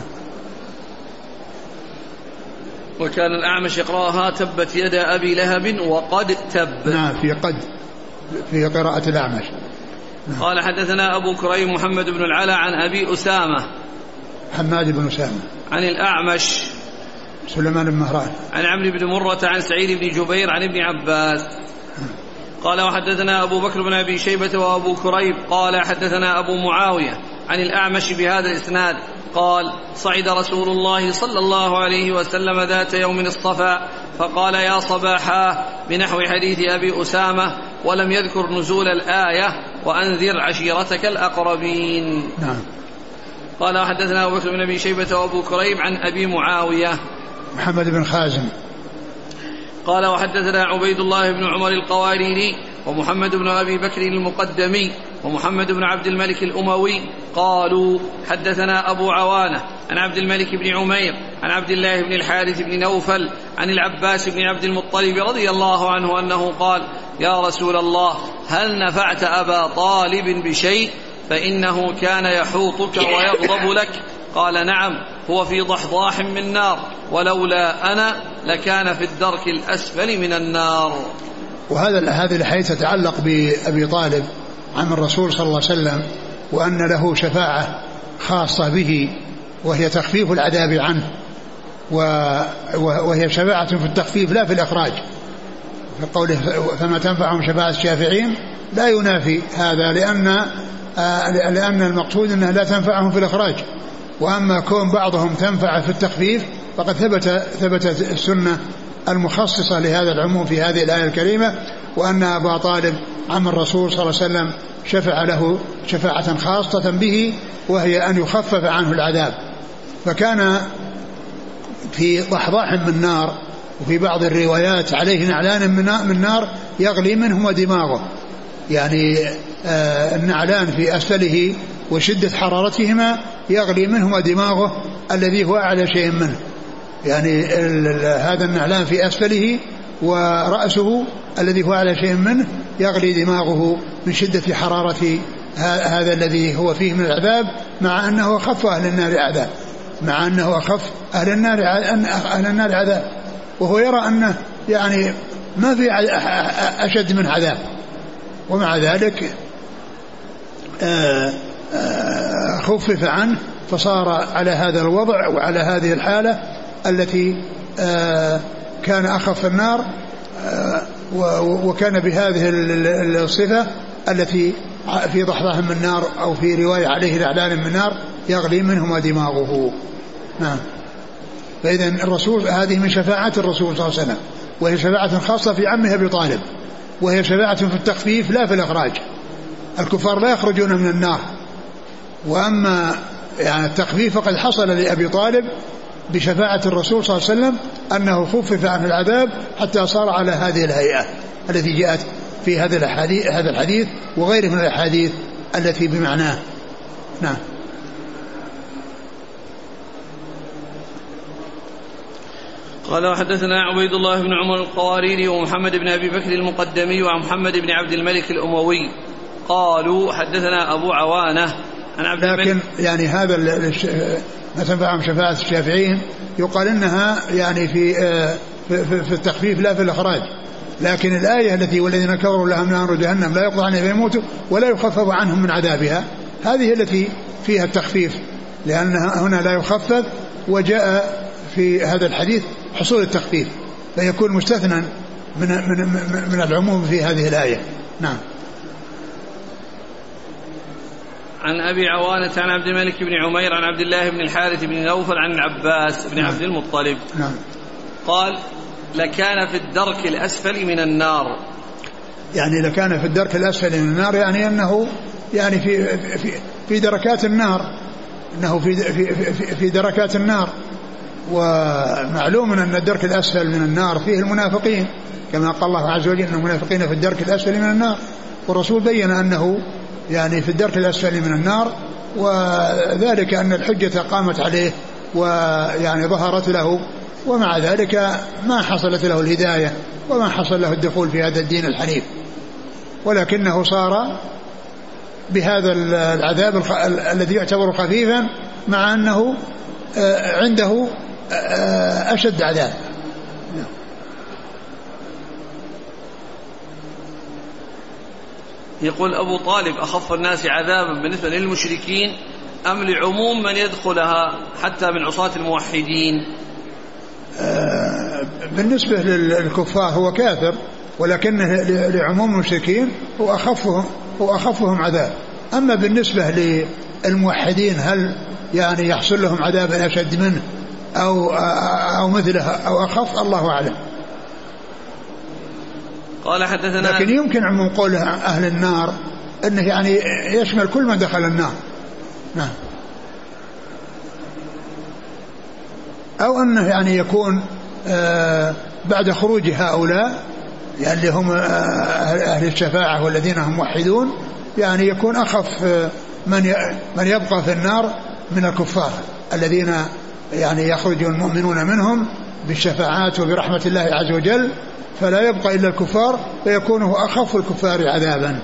وكان الأعمش يقرأها تبت يد أبي لهب وقد تب. نعم في قد في قراءة الأعمش. نعم. قال حدثنا أبو كريم محمد بن العلا عن أبي أسامة حماد بن أسامة عن الأعمش سليمان بن مهران عن عمرو بن مرة عن سعيد بن جبير عن ابن عباس. قال وحدثنا أبو بكر بن أبي شيبة وأبو كريب قال حدثنا أبو معاوية عن الأعمش بهذا الإسناد قال صعد رسول الله صلى الله عليه وسلم ذات يوم الصفا فقال يا صباحا بنحو حديث أبي أسامة، ولم يذكر نزول الآية وأنذر عشيرتك الأقربين. نعم. قال وحدثنا أبو بكر بن أبي شيبة وأبو كريب عن أبي معاوية محمد بن خازم قال وحدثنا عبيد الله بن عمر القواريري ومحمد بن أبي بكر المقدمي ومحمد بن عبد الملك الأموي قالوا حدثنا أبو عوانة عن عبد الملك بن عمير عن عبد الله بن الحارث بن نوفل عن العباس بن عبد المطلب رضي الله عنه أنه قال يا رسول الله هل نفعت أبا طالب بشيء فإنه كان يحوطك ويغضب لك؟ قال نعم هو في ضحضاح من نار ولولا أنا لكان في الدرك الأسفل من النار. وهذا هذه الحديث تتعلق بأبي طالب عن الرسول صلى الله عليه وسلم، وأن له شفاعة خاصة به وهي تخفيف العذاب عنه، وهي شفاعة في التخفيف لا في الإخراج. في قوله فما تنفعهم شفاعة الشافعين لا ينافي هذا، لأن لأن المقصود أنها لا تنفعهم في الإخراج. وأما كون بعضهم تنفع في التخفيف فقد ثبت ثبتت السنة المخصصة لهذا العموم في هذه الآية الكريمة، وأن أبا طالب عم الرسول صلى الله عليه وسلم شفع له شفاعة خاصة به، وهي أن يخفف عنه العذاب. فكان في ضحضاح من نار، وفي بعض الروايات عليه نعلان من نار يغلي منهما دماغه، يعني آه النعلان في أسفله وشدة حرارتهما يغلي منهما دماغه الذي هو أعلى شيء منه، يعني هذا النعلان في أسفله ورأسه الذي هو أعلى شيء منه يغلي دماغه من شدة حرارة هذا الذي هو فيه من العذاب، مع أنه أخف أهل النار عذاب مع أنه أخف أهل النار أهل النار عذاب وهو يرى أنه يعني ما في أشد من عذاب، ومع ذلك خفف عنه فصار على هذا الوضع وعلى هذه الحالة التي كان أخف النار، وكان بهذه الصفة التي في ضحضاح من نار، أو في رواية عليه نعلان من نار يغلي منهما دماغه. نعم. فإذا الرسول هذه من شفاعات الرسول صلى الله عليه وسلم، وهي شفاعة خاصة في عمه أبي طالب، وهي شفاعة في التخفيف لا في الإخراج. الكفار لا يخرجون من النار، وأما يعني التخفيف فقد حصل لأبي طالب بشفاعة الرسول صلى الله عليه وسلم أنه خفف عنه العذاب حتى صار على هذه الهيئة التي جاءت في هذا الحديث هذا الحديث وغيره من الأحاديث التي بمعناه. نعم. قال وحدثنا عبيد الله بن عمر القواريري ومحمد بن أبي بكر المقدمي وعن محمد بن عبد الملك الأموي قالوا حدثنا أبو عوانة عن عبد لكن الملك. يعني هذا ما تنفعهم شفاعة الشافعين يقال إنها يعني في في, في التخفيف لا في الإخراج، لكن الآية التي والذين كفروا لهم نار جهنم لا يقضى عنهم فيموتوا ولا يخفف عنهم من عذابها، هذه التي فيها التخفيف، لأن هنا لا يخفف، وجاء في هذا الحديث حصول التخفيف فيكون مستثنى من, من, من العموم في هذه الآية. نعم. عن أبي عوانة عن عبد الملك بن عمير عن عبد الله بن الحارث بن نوفل عن العباس بن نعم. عبد المطلب نعم. قال لكان في الدرك الأسفل من النار، يعني لكان في الدرك الأسفل من النار يعني أنه يعني في في في دركات النار، أنه في في في, في دركات النار، ومعلوم أن الدرك الأسفل من النار فيه المنافقين كما قال الله عز وجل أن المنافقين في الدرك الأسفل من النار، والرسول بين أنه يعني في الدرك الأسفل من النار، وذلك أن الحجة قامت عليه ويعني ظهرت له، ومع ذلك ما حصلت له الهداية وما حصل له الدخول في هذا الدين الحنيف، ولكنه صار بهذا العذاب الذي يعتبر خفيفا مع أنه عنده أشد عذاب. يقول أبو طالب أخف الناس عذابا بالنسبة للمشركين أم لعموم من يدخلها حتى من عصاة الموحدين؟ بالنسبة للكفار هو كافر، ولكن لعموم المشركين هو أخفهم, هو أخفهم عذاب. أما بالنسبة للموحدين هل يعني يحصل لهم عذاب أشد منه أو, أو مثله أو أخف، الله أعلم. قال حدثنا لكن يمكن عموم قول أهل النار أنه يعني يشمل كل من دخل النار. نعم. أو أنه يعني يكون آه بعد خروج هؤلاء يعني اللي هم أهل الشفاعة والذين هم موحدون يعني يكون أخف من من يبقى في النار من الكفار الذين يعني يخرج المؤمنون منهم بالشفاعات وبرحمة الله عز وجل، فلا يبقى إلا الكفار فيكون هو أخف الكفار عذابا.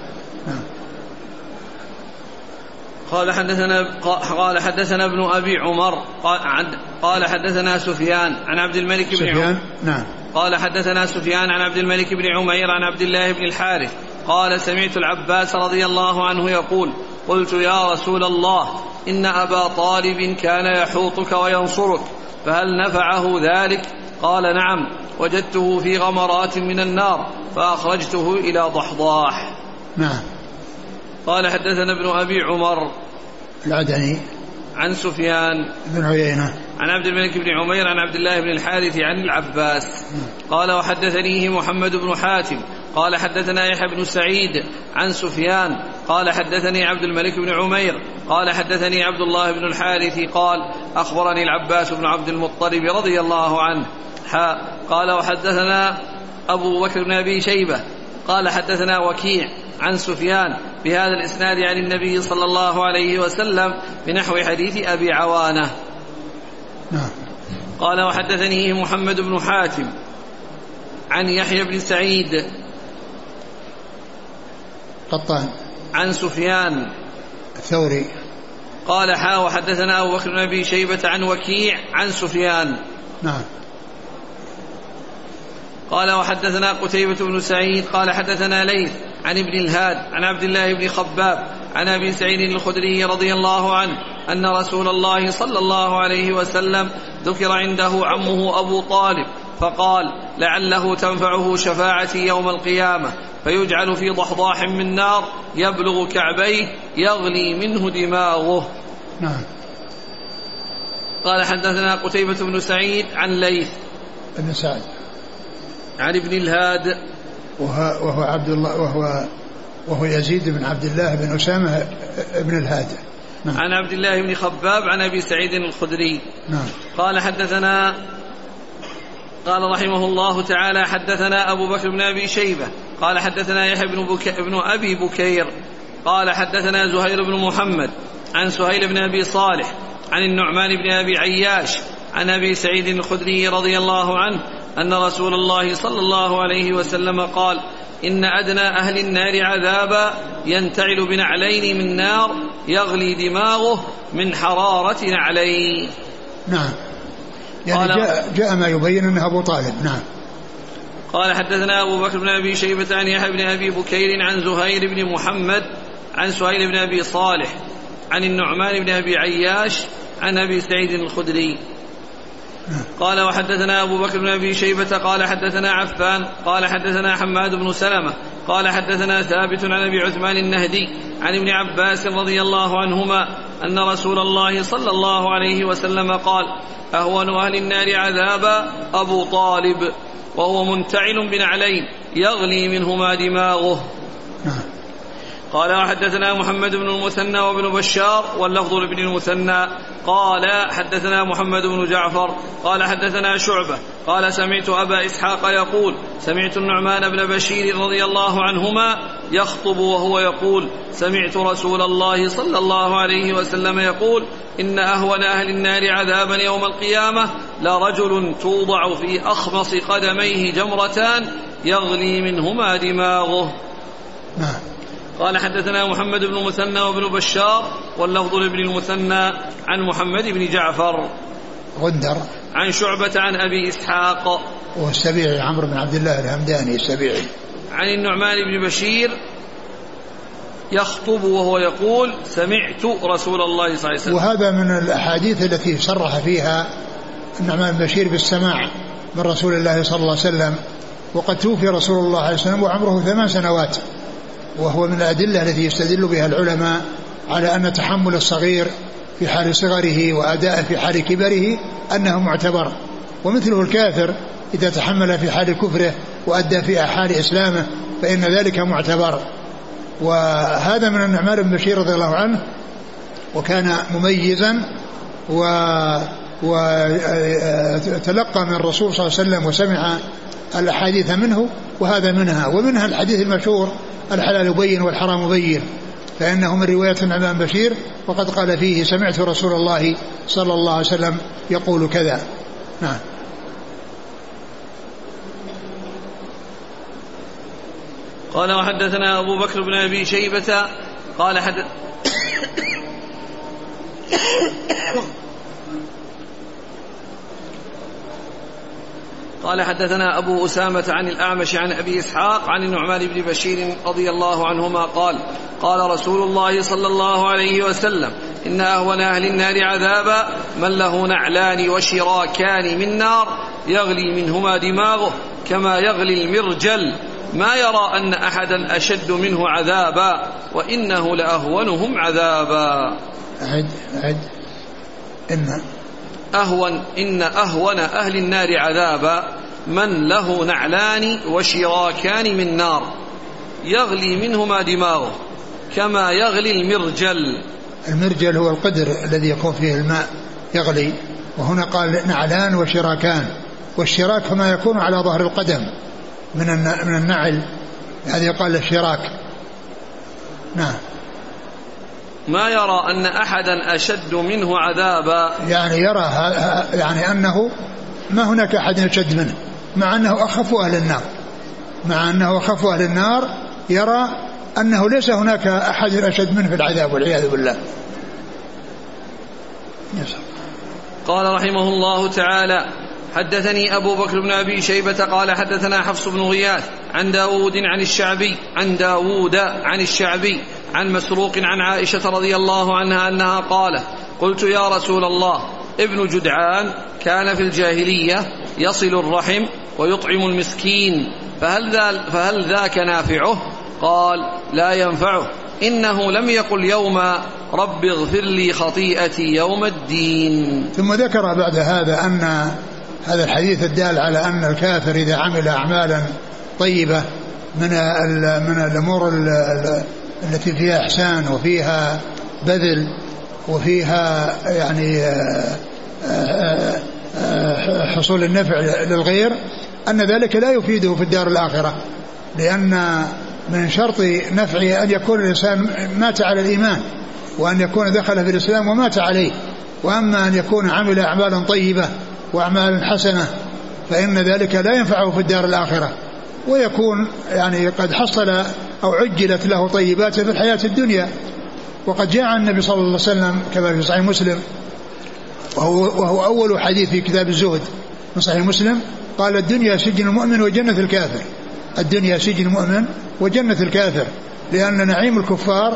قال حدثنا قال حدثنا ابن أبي عمر قال حدثنا سفيان عن عبد الملك بن عمر نعم قال حدثنا سفيان عن عبد الملك بن عمير عن عبد الله بن الحارث قال سمعت العباس رضي الله عنه يقول قلت يا رسول الله إن أبا طالب كان يحوطك وينصرك فهل نفعه ذلك؟ قال نعم، وجدته في غمرات من النار فأخرجته إلى ضحضاح. نعم. قال حدثنا ابن أبي عمر العدني عن سفيان بن عيينة عن عبد الملك بن عمير عن عبد الله بن الحارث عن العباس قال وحدثنيه محمد بن حاتم قال حدثنا يحيى بن سعيد عن سفيان قال حدثني عبد الملك بن عمير قال حدثني عبد الله بن الحارث قال أخبرني العباس بن عبد المطلب رضي الله عنه قال وحدثنا أبو بكر بن أبي شيبة قال حدثنا وكيع عن سفيان بهذا الإسناد عن النبي صلى الله عليه وسلم بنحو حديث أبي عوانة. قال وحدثني محمد بن حاتم عن يحيى بن سعيد قطان عن سفيان الثوري قال حا وحدثنا أبو بكر بن أبي شيبة عن وكيع عن سفيان. نعم. قال وحدثنا قتيبة بن سعيد قال حدثنا ليث عن ابن الهاد عن عبد الله بن خباب عن أبي سعيد الخدري رضي الله عنه أن رسول الله صلى الله عليه وسلم ذكر عنده عمه أبو طالب فقال لعله تنفعه شفاعتي يوم القيامة فيجعل في ضحضاح من نار يبلغ كعبيه يغلي منه دماغه. نعم. قال حدثنا قتيبة بن سعيد عن ليث بن سعد عن ابن الهاد وهو, وهو عبد الله وهو وهو يزيد بن عبد الله بن أسامة ابن الهاد. نعم. عن عبد الله بن خباب عن أبي سعيد الخدري. نعم. قال حدثنا قال رحمه الله تعالى حدثنا أبو بكر بن أبي شيبة قال حدثنا يحيى بن, بك... بن أبي بكير قال حدثنا زهير بن محمد عن سهيل بن أبي صالح عن النعمان بن أبي عياش عن أبي سعيد الخدري رضي الله عنه أن رسول الله صلى الله عليه وسلم قال: إن أدنى أهل النار عذابا ينتعل بنعلين من نار يغلي دماغه من حرارة نعليه. نعم، يعني جاء, جاء ما يبين أنه أبو طالب. نعم. قال: حدثنا أبو بكر بن أبي شيبة عن يحيى بن أبي بكير عن زهير بن محمد عن سهيل بن أبي صالح عن النعمان بن أبي عياش عن أبي سعيد الخدري. قال: وحدثنا أبو بكر بن أبي شيبة قال حدثنا عفان قال حدثنا حماد بن سلمة قال حدثنا ثابت عن أبي عثمان النهدي عن ابن عباس رضي الله عنهما أن رسول الله صلى الله عليه وسلم قال: أهون أهل النار عذابا أبو طالب وهو منتعل بنعلين يغلي منهما دماغه. قال: وحدثنا محمد بن المثنى وابن بشار واللفظ لابن المثنى قال حدثنا محمد بن جعفر قال حدثنا شعبة قال: سمعت أبا إسحاق يقول: سمعت النعمان بن بشير رضي الله عنهما يخطب وهو يقول: سمعت رسول الله صلى الله عليه وسلم يقول: إن أهون أهل النار عذابا يوم القيامة لرجل توضع في أخمص قدميه جمرتان يغلي منهما دماغه. قال: حدثنا محمد بن المثنى وابن بشار واللفظ لابن المثنى عن محمد بن جعفر غندر عن شعبة عن أبي إسحاق والسبيعي عمرو بن عبد الله الهمداني السبيعي عن النعمان بن بشير يخطب وهو يقول: سمعت رسول الله صلى الله عليه وسلم. وهذا من الأحاديث التي صرح فيها النعمان بن بشير بالسماع من رسول الله صلى الله عليه وسلم، وقد توفي رسول الله عليه وسلم وعمره ثمان سنوات، وهو من الأدلة التي يستدل بها العلماء على أن تحمل الصغير في حال صغره وأداء في حال كبره أنه معتبر، ومثله الكافر إذا تحمل في حال كفره وأدى في حال إسلامه فإن ذلك معتبر. وهذا من النعمان بن بشير رضي الله عنه، وكان مميزا وتلقى من الرسول صلى الله عليه وسلم وسمع الأحاديث منه، وهذا منها. ومنها الحديث المشهور: الحلال بين والحرام بين، فإنه من رواية النعمان بن بشير وقد قال فيه: سمعت رسول الله صلى الله عليه وسلم يقول كذا. نعم. قال: وحدثنا أبو بكر بن أبي شيبة قال حدث قال حدثنا أبو أسامة عن الأعمش عن أبي إسحاق عن النعمان بن بشير رضي الله عنهما قال: قال رسول الله صلى الله عليه وسلم: إن أهون أهل النار عذابا من له نعلان وشراكان من نار يغلي منهما دماغه كما يغلي المرجل ما يرى أن أحدا أشد منه عذابا وإنه لأهونهم عذابا. أعد أعد إن أهون إن أهون أهل النار عذابا من له نعلان وشراكان من نار يغلي منهما دماغه كما يغلي المرجل. المرجل هو القدر الذي يكون فيه الماء يغلي، وهنا قال نعلان وشراكان، والشراك ما يكون على ظهر القدم من من النعل، هذا يقال الشراك. نعم. ما يرى أن أحدا أشد منه عذابا، يعني يرى يعني أنه ما هناك أحد أشد منه، مع أنه أخف أهل النار، مع أنه أخف أهل النار يرى أنه ليس هناك أحد أشد منه في العذاب والعياذ بالله. قال رحمه الله تعالى: حدثني أبو بكر بن أبي شيبة قال حدثنا حفص بن غياث عن داود عن الشعبي عن داود عن الشعبي عن مسروق عن عائشة رضي الله عنها أنها قالت: قلت يا رسول الله ابن جدعان كان في الجاهلية يصل الرحم ويطعم المسكين فهل, ذا فهل ذاك نافعه؟ قال: لا ينفعه، إنه لم يقل يوم رب اغفر لي خطيئتي يوم الدين. ثم ذكر بعد هذا أن هذا الحديث الدال على أن الكافر إذا عمل أعمالا طيبة من من الأمور التي فيها إحسان وفيها بذل وفيها يعني حصول النفع للغير، أن ذلك لا يفيده في الدار الآخرة، لأن من شرط نفعه أن يكون الإنسان مات على الإيمان، وأن يكون دخل في الإسلام ومات عليه، وأما أن يكون عمل أعمالا طيبة وأعمال حسنة فإن ذلك لا ينفعه في الدار الآخرة، ويكون يعني قد حصل أو عجلت له طيباته في الحياة الدنيا. وقد جاء النبي صلى الله عليه وسلم كما في صحيح مسلم، وهو, وهو أول حديث في كتاب الزهد من صحيح مسلم، قال الدنيا سجن المؤمن وجنة الكافر. الدنيا سجن المؤمن وجنة الكافر، لأن نعيم الكفار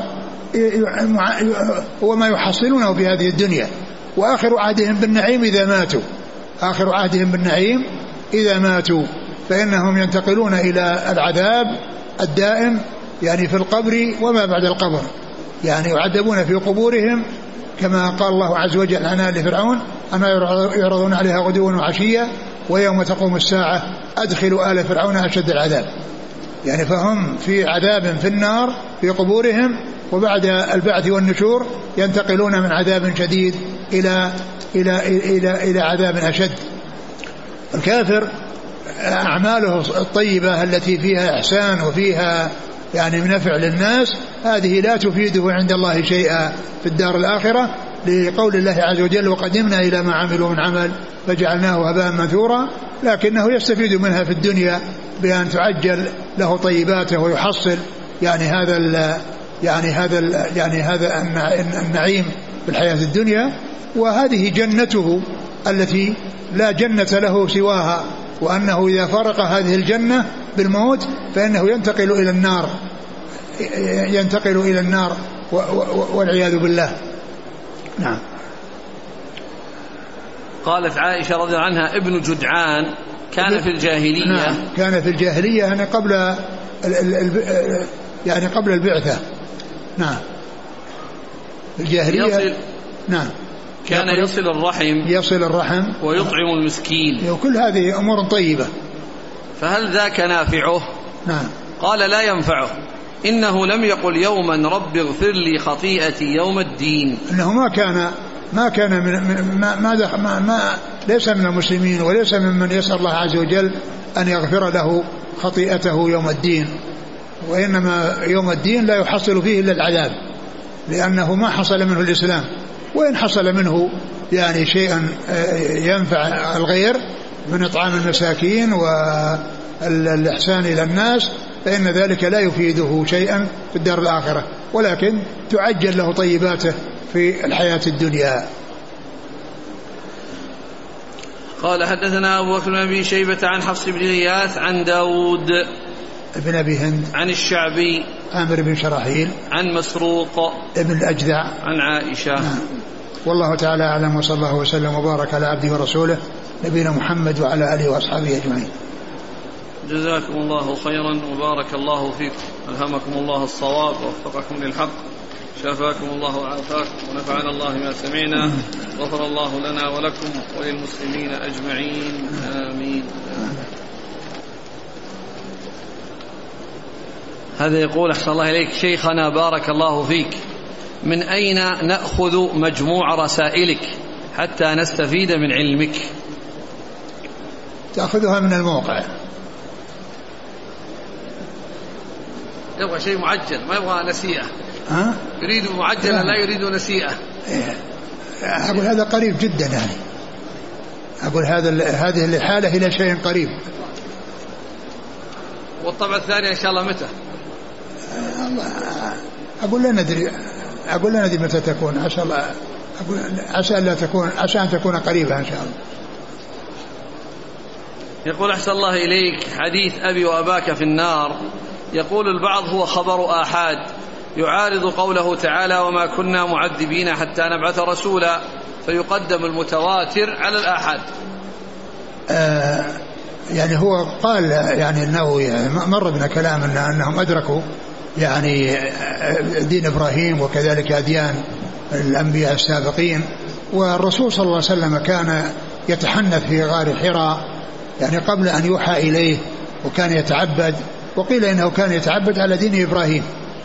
هو ما يحصلونه في هذه الدنيا، وآخر عهدهم بالنعيم إذا ماتوا آخر عهدهم بالنعيم إذا ماتوا فإنهم ينتقلون إلى العذاب الدائم يعني في القبر وما بعد القبر، يعني يعذبون في قبورهم كما قال الله عز وجل عن آل فرعون أما يعرضون عليها غدوا وعشيا ويوم تقوم الساعة أدخلوا آل فرعون أشد العذاب. يعني فهم في عذاب في النار في قبورهم، وبعد البعث والنشور ينتقلون من عذاب شديد إلى إلى إلى إلى عذاب أشد. الكافر أعماله الطيبة التي فيها إحسان وفيها يعني منفع للناس هذه لا تفيده عند الله شيئا في الدار الآخرة، لقول الله عز وجل وقدمنا إلى ما عملوا من عمل فجعلناه هباء منثورا، لكنه يستفيد منها في الدنيا بأن تعجل له طيباته ويحصل يعني هذا ال يعني هذا ال يعني هذا النعيم في الحياة الدنيا، وهذه جنته التي لا جنة له سواها، وأنه إذا فرق هذه الجنة بالموت فإنه ينتقل إلى النار ينتقل إلى النار والعياذ بالله. نعم. قالت عائشة رضي الله عنها ابن جدعان كان في الجاهلية. نعم كان في الجاهلية يعني قبل ال ال يعني قبل البعثة. نعم الجاهلية يصل نعم كان يصل الرحم يصل الرحم ويطعم المسكين، وكل هذه أمور طيبة. فهل ذاك نافعه؟ نعم. قال لا ينفعه، إنه لم يقل يوما رب اغفر لي خطيئتي يوم الدين. إنه ما كان ما كان من ما ما, ما, ما ليس من المسلمين وليس ممن يسأل الله عز وجل أن يغفر له خطيئته يوم الدين، وإنما يوم الدين لا يحصل فيه إلا العذاب، لأنه ما حصل منه الإسلام، وإن حصل منه يعني شيئا ينفع الغير من إطعام المساكين والإحسان إلى الناس فإن ذلك لا يفيده شيئا في الدار الآخرة، ولكن تعجل له طيباته في الحياة الدنيا. قال حدثنا أبو بكر بن أبي شيبة عن حفص بن غياث عن داود ابن أبي هند عن الشعبي عامر بن شراحيل عن مسروق ابن الأجدع عن عائشة. نعم. والله تعالى أعلم، وصلى الله وسلم وبارك على عبده ورسوله نبينا محمد وعلى آله وأصحابه أجمعين. جزاكم الله خيرا وبارك الله فيكم، ألهمكم الله الصواب ووفقكم للحق، شافاكم الله وعافاكم ونفعنا الله ما سمعنا، غفر الله لنا ولكم وللمسلمين أجمعين آمين. هذا يقول أحسن الله إليك شيخنا بارك الله فيك، من أين نأخذ مجموع رسائلك حتى نستفيد من علمك؟ تأخذها من الموقع. يبغى شيء معجل ما يبغى نسيئة. ها؟ يريد معجلا لا يريد نسيئة. أقول هذا قريب جدا، يعني أقول هذا هذه الحالة إلى شيء قريب. والطبع الثاني إن شاء الله متى؟ أقول لا ندري أقول لا ندري متى تكون، عسى الله أقول عسى لا تكون عسى أن تكون قريبة إن شاء الله. يقول أحسن الله إليك حديث أبي وأباك في النار، يقول البعض هو خبر آحاد يعارض قوله تعالى وما كنا معذبين حتى نبعث رسولا، فيقدم المتواتر على الآحاد. آه يعني هو قال يعني النووي مر بنا كلام إن أنهم أدركوا يعني دين إبراهيم وكذلك أديان الأنبياء السابقين، والرسول صلى الله عليه وسلم كان يتحنث في غار حراء يعني قبل أن يوحى إليه، وكان يتعبد، وقيل إنه كان يتعبد على دين إبراهيم.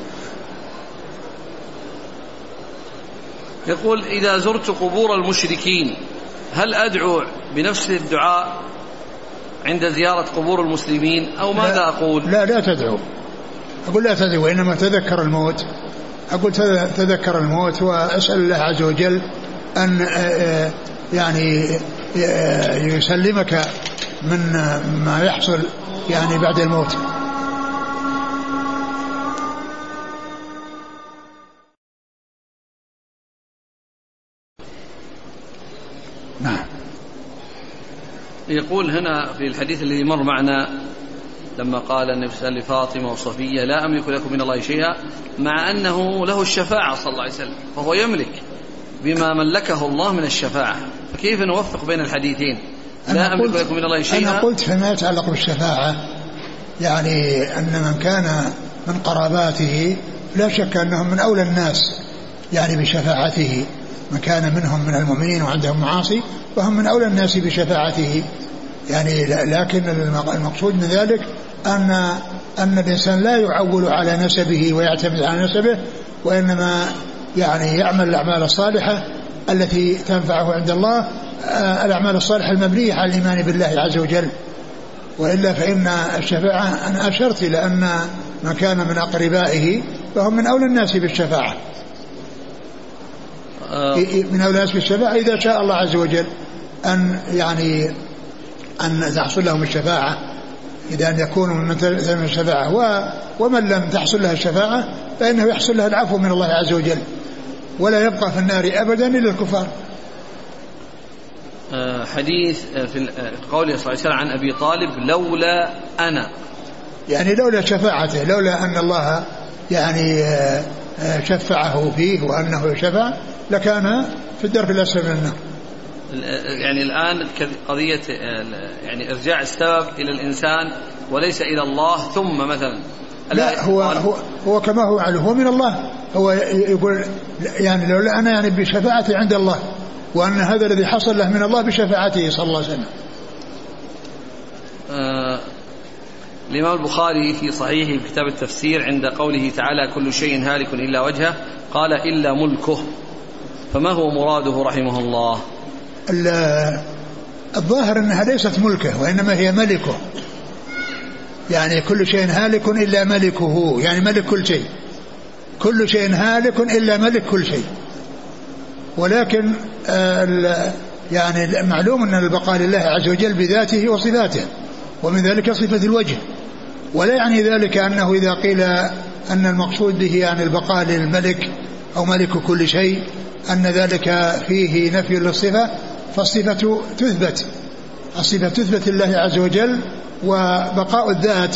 يقول إذا زرت قبور المشركين هل أدعو بنفس الدعاء عند زيارة قبور المسلمين أو ماذا لا أقول؟ لا لا تدعو، أقول لا تدعو، إنما تذكر الموت، أقول تذكر الموت وأسأل الله عز وجل أن يعني يسلمك من ما يحصل يعني بعد الموت. نعم. يقول هنا في الحديث الذي مر معنا لما قال النبي صلى الله عليه وسلم لفاطمة وصفية لا أملك لكم من الله شيئا، مع أنه له الشفاعة صلى الله عليه وسلم، فهو يملك بما ملكه الله من الشفاعة، فكيف نوفق بين الحديثين؟ لا أملك لكم من الله شيئا. أنا قلت فيما يتعلق بالشفاعة يعني أن من كان من قراباته لا شك أنهم من أولى الناس يعني بشفاعته، من كان منهم من المؤمنين وعندهم معاصي فهم من أولى الناس بشفاعته يعني. لكن المقصود من ذلك أن أن الإنسان لا يعول على نسبه ويعتمد على نسبه، وإنما يعني يعمل الأعمال الصالحة التي تنفعه عند الله، الأعمال الصالحة المبنية على الإيمان بالله عز وجل. وإلا فإن الشفاعة أنا أشرت إلى أن من كان من أقربائه فهم من أولى الناس بالشفاعة، من أولى الناس بالشفاعة إذا شاء الله عز وجل أن يعني أن تحصل لهم الشفاعة، إذا أن يكونوا من من الشفاعة، ومن لم تحصل لها الشفاعة فإنه يحصل لها العفو من الله عز وجل، ولا يبقى في النار أبدا إلا الكفار. حديث في قوله صلى الله عليه وسلم عن أبي طالب لولا أنا، يعني لولا شفاعته، لولا أن الله يعني شفعه فيه وأنه شفع لكان في الدرك الأسفل من النار. يعني الآن قضية يعني إرجاع السبب إلى الإنسان وليس إلى الله ثم مثلا لا هو هو هو كما هو عليه هو من الله، هو يقول يعني لولا أنا يعني بشفاعتي عند الله، وأن هذا الذي حصل له من الله بشفاعته صلى الله عليه وسلم. آه الإمام البخاري في صحيحه في كتاب التفسير عند قوله تعالى كل شيء هالك إلا وجهه قال إلا ملكه، فما هو مراده رحمه الله؟ الظاهر أنها ليست ملكه وإنما هي ملكه، يعني كل شيء هالك إلا ملكه، يعني ملك كل شيء، كل شيء هالك إلا ملك كل شيء. ولكن يعني معلوم أن البقاء لله عز وجل بذاته وصفاته، ومن ذلك صفة الوجه، ولا يعني ذلك أنه إذا قيل أن المقصود به يعني البقاء للملك أو ملك كل شيء أن ذلك فيه نفي للصفة، فالصفة تثبت، الصفة تثبت لله عز وجل، وبقاء الذات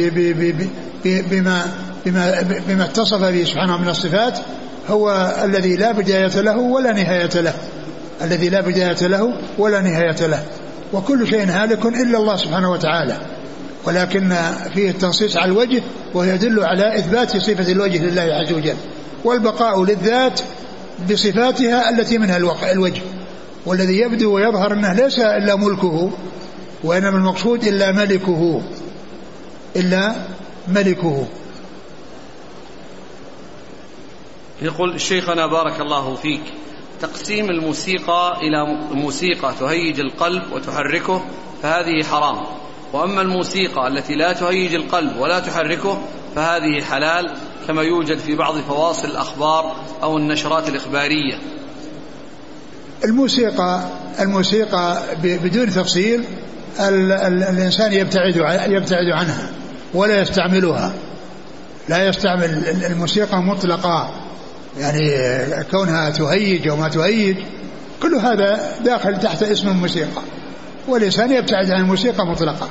بما, بما, بما اتصف به سبحانه من الصفات هو الذي لا بداية له ولا نهاية له، الذي لا بداية له ولا نهاية له، وكل شيء هالك إلا الله سبحانه وتعالى، ولكن فيه التنصيص على الوجه ويدل على إثبات صفة الوجه لله عز وجل، والبقاء للذات بصفاتها التي منها الوجه، والذي يبدو ويظهر أنه ليس إلا ملكه وإنما المقصود إلا ملكه، إلا ملكه. يقول شيخنا بارك الله فيك تقسيم الموسيقى إلى موسيقى تهيج القلب وتحركه فهذه حرام، وأما الموسيقى التي لا تهيج القلب ولا تحركه فهذه حلال، كما يوجد في بعض فواصل الأخبار أو النشرات الإخبارية. الموسيقى الموسيقى بدون تفصيل ال ال الإنسان يبتعد يبتعد عنها ولا يستعملها، لا يستعمل الموسيقى مطلقة، يعني كونها تهيج أو ما تهيج كل هذا داخل تحت اسم الموسيقى، والإنسان يبتعد عن الموسيقى مطلقة.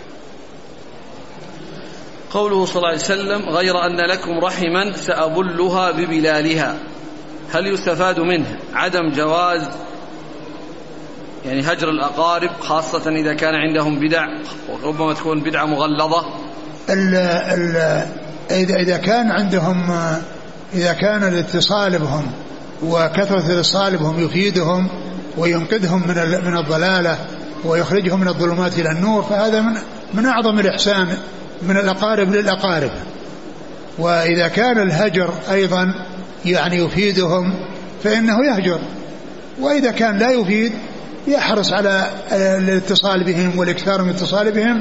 قوله صلى الله عليه وسلم غير أن لكم رحما سأبلها ببلالها، هل يستفاد منه عدم جواز يعني هجر الأقارب خاصة إذا كان عندهم بدع وربما تكون بدعة مغلظة؟ ال ال إذا إذا كان عندهم إذا كان الاتصال بهم وكثرة الاتصال بهم يفيدهم وينقذهم من من الضلالة ويخرجهم من الظلمات إلى النور، فهذا من من أعظم الإحسان من الأقارب للأقارب. وإذا كان الهجر أيضا يعني يفيدهم فإنه يهجر، وإذا كان لا يفيد يحرص على الاتصال بهم والإكثار من الاتصال بهم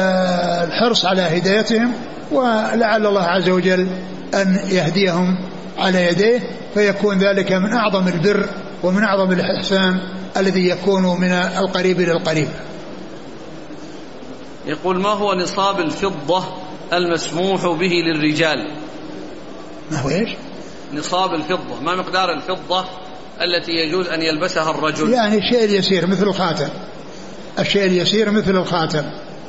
والحرص على هدايتهم، ولعل الله عز وجل أن يهديهم على يديه، فيكون ذلك من أعظم البر ومن أعظم الإحسان الذي يكون من القريب إلى القريب. يقول: ما هو نصاب الفضة المسموح به للرجال؟ ما هو إيش؟ نصاب الفضة، ما مقدار الفضة التي يجوز أن يلبسها الرجل؟ يعني الشيء اليسير مثل الخاتم، الشيء اليسير مثل الخاتم.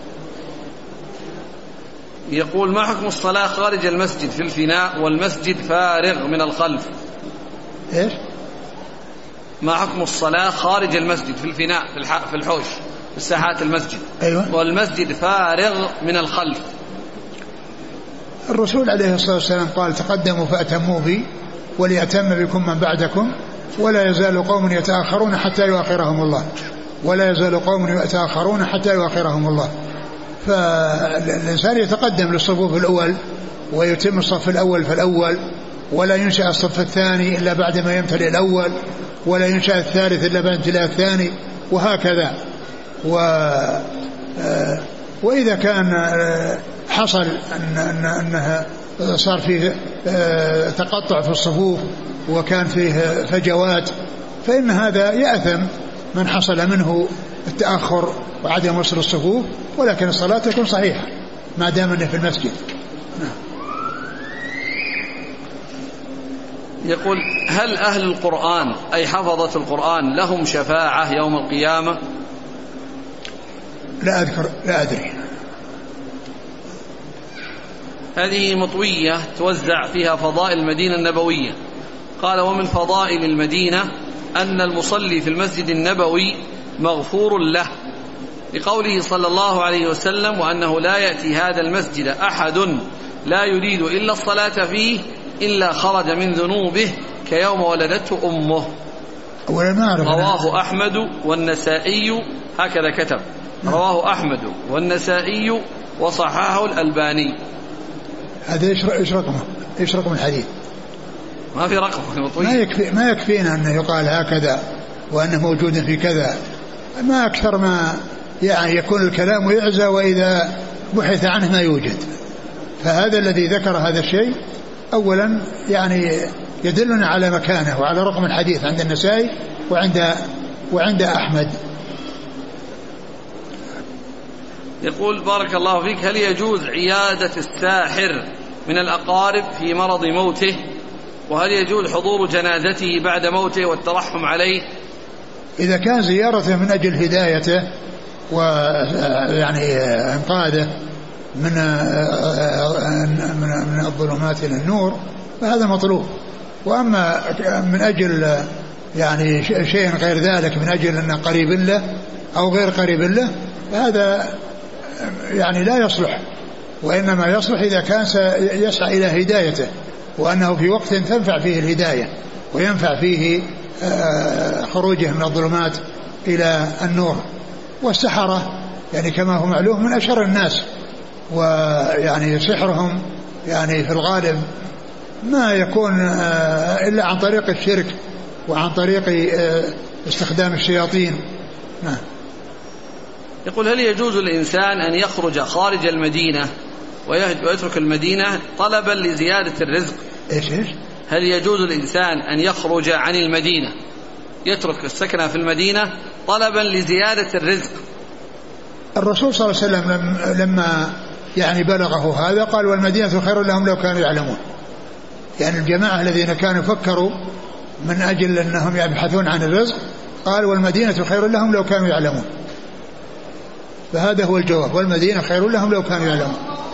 يقول: ما حكم الصلاة خارج المسجد في الفناء والمسجد فارغ من الخلف؟ إيش؟ ما حكم الصلاة خارج المسجد في الفناء في الحوش في ساحات المسجد؟ أيوة. والمسجد فارغ من الخلف. الرسول عليه الصلاة والسلام قال: تقدموا فأتموا بي وليأتم بكم من بعدكم ولا يزال قوم يتأخرون حتى يؤخرهم الله ولا يزال قوم يتأخرون حتى يؤخرهم الله. فالإنسان يتقدم للصفوف الأول ويتم الصف الأول فالأول، ولا ينشأ الصف الثاني إلا بعد ما يمتلئ الأول، ولا ينشأ الثالث إلا بعد امتلاء الثاني، وهكذا. و وإذا كان حصل أن أنها صار فيه تقطع في الصفوف وكان فيه فجوات، فإن هذا يأثم من حصل منه التأخر وعدم وصل الصفوف، ولكن الصلاة تكون صحيحة ما دام أنه في المسجد. يقول: هل أهل القرآن أي حفظة القرآن لهم شفاعة يوم القيامة؟ لا أذكر، لا أدري. هذه مطوية توزع فيها فضائل المدينة النبوية. قال: ومن فضائل المدينة أن المصلي في المسجد النبوي مغفور له، لقوله صلى الله عليه وسلم: وأنه لا يأتي هذا المسجد أحد لا يريد إلا الصلاة فيه إلا خرج من ذنوبه كيوم ولدته أمه. رواه أحمد والنسائي، هكذا كتب، رواه أحمد والنسائي وصححه الألباني. هذا إيش رقمه؟ إيش رقم الحديث؟ ما في رقم. ما يكفي ما يكفينا أنه يقال هكذا وأنه موجود في كذا، ما أكثر ما يعني يكون الكلام يعزى وإذا بحث عنه ما يوجد. فهذا الذي ذكر هذا الشيء أولا يعني يدلنا على مكانه وعلى رقم الحديث عند النسائي وعند وعند أحمد. يقول: بارك الله فيك، هل يجوز عيادة الساحر من الأقارب في مرض موته؟ وهل يجوز حضور جنازته بعد موته والترحم عليه؟ إذا كان زيارته من أجل هدايته ويعني إنقاذه من من الظلمات إلى النور فهذا مطلوب. وأما من أجل يعني شيء غير ذلك، من أجل أنه قريب له أو غير قريب له، فهذا يعني لا يصلح، وإنما يصلح إذا كان يسعى إلى هدايته، وأنه في وقت تنفع فيه الهداية وينفع فيه خروجه من الظلمات إلى النور. والسحرة يعني كما هو معلوم من أشر الناس، ويعني سحرهم يعني في الغالب ما يكون إلا عن طريق الشرك وعن طريق استخدام الشياطين. نعم. يقول: هل يجوز الإنسان أن يخرج خارج المدينة ويترك المدينة طلبا لزيادة الرزق؟ إيش إيش؟ هل يجوز الإنسان أن يخرج عن المدينة يترك السكنة في المدينة طلبا لزيادة الرزق؟ الرسول صلى الله عليه وسلم لما يعني بلغه هذا قال: والمدينة خير لهم لو كانوا يعلمون. يعني الجماعة الذين كانوا فكروا من أجل أنهم يبحثون عن الرزق قال: والمدينة خير لهم لو كانوا يعلمون. فهذا هو الجواب، والمدينة خير لهم لو كانوا يعلمون.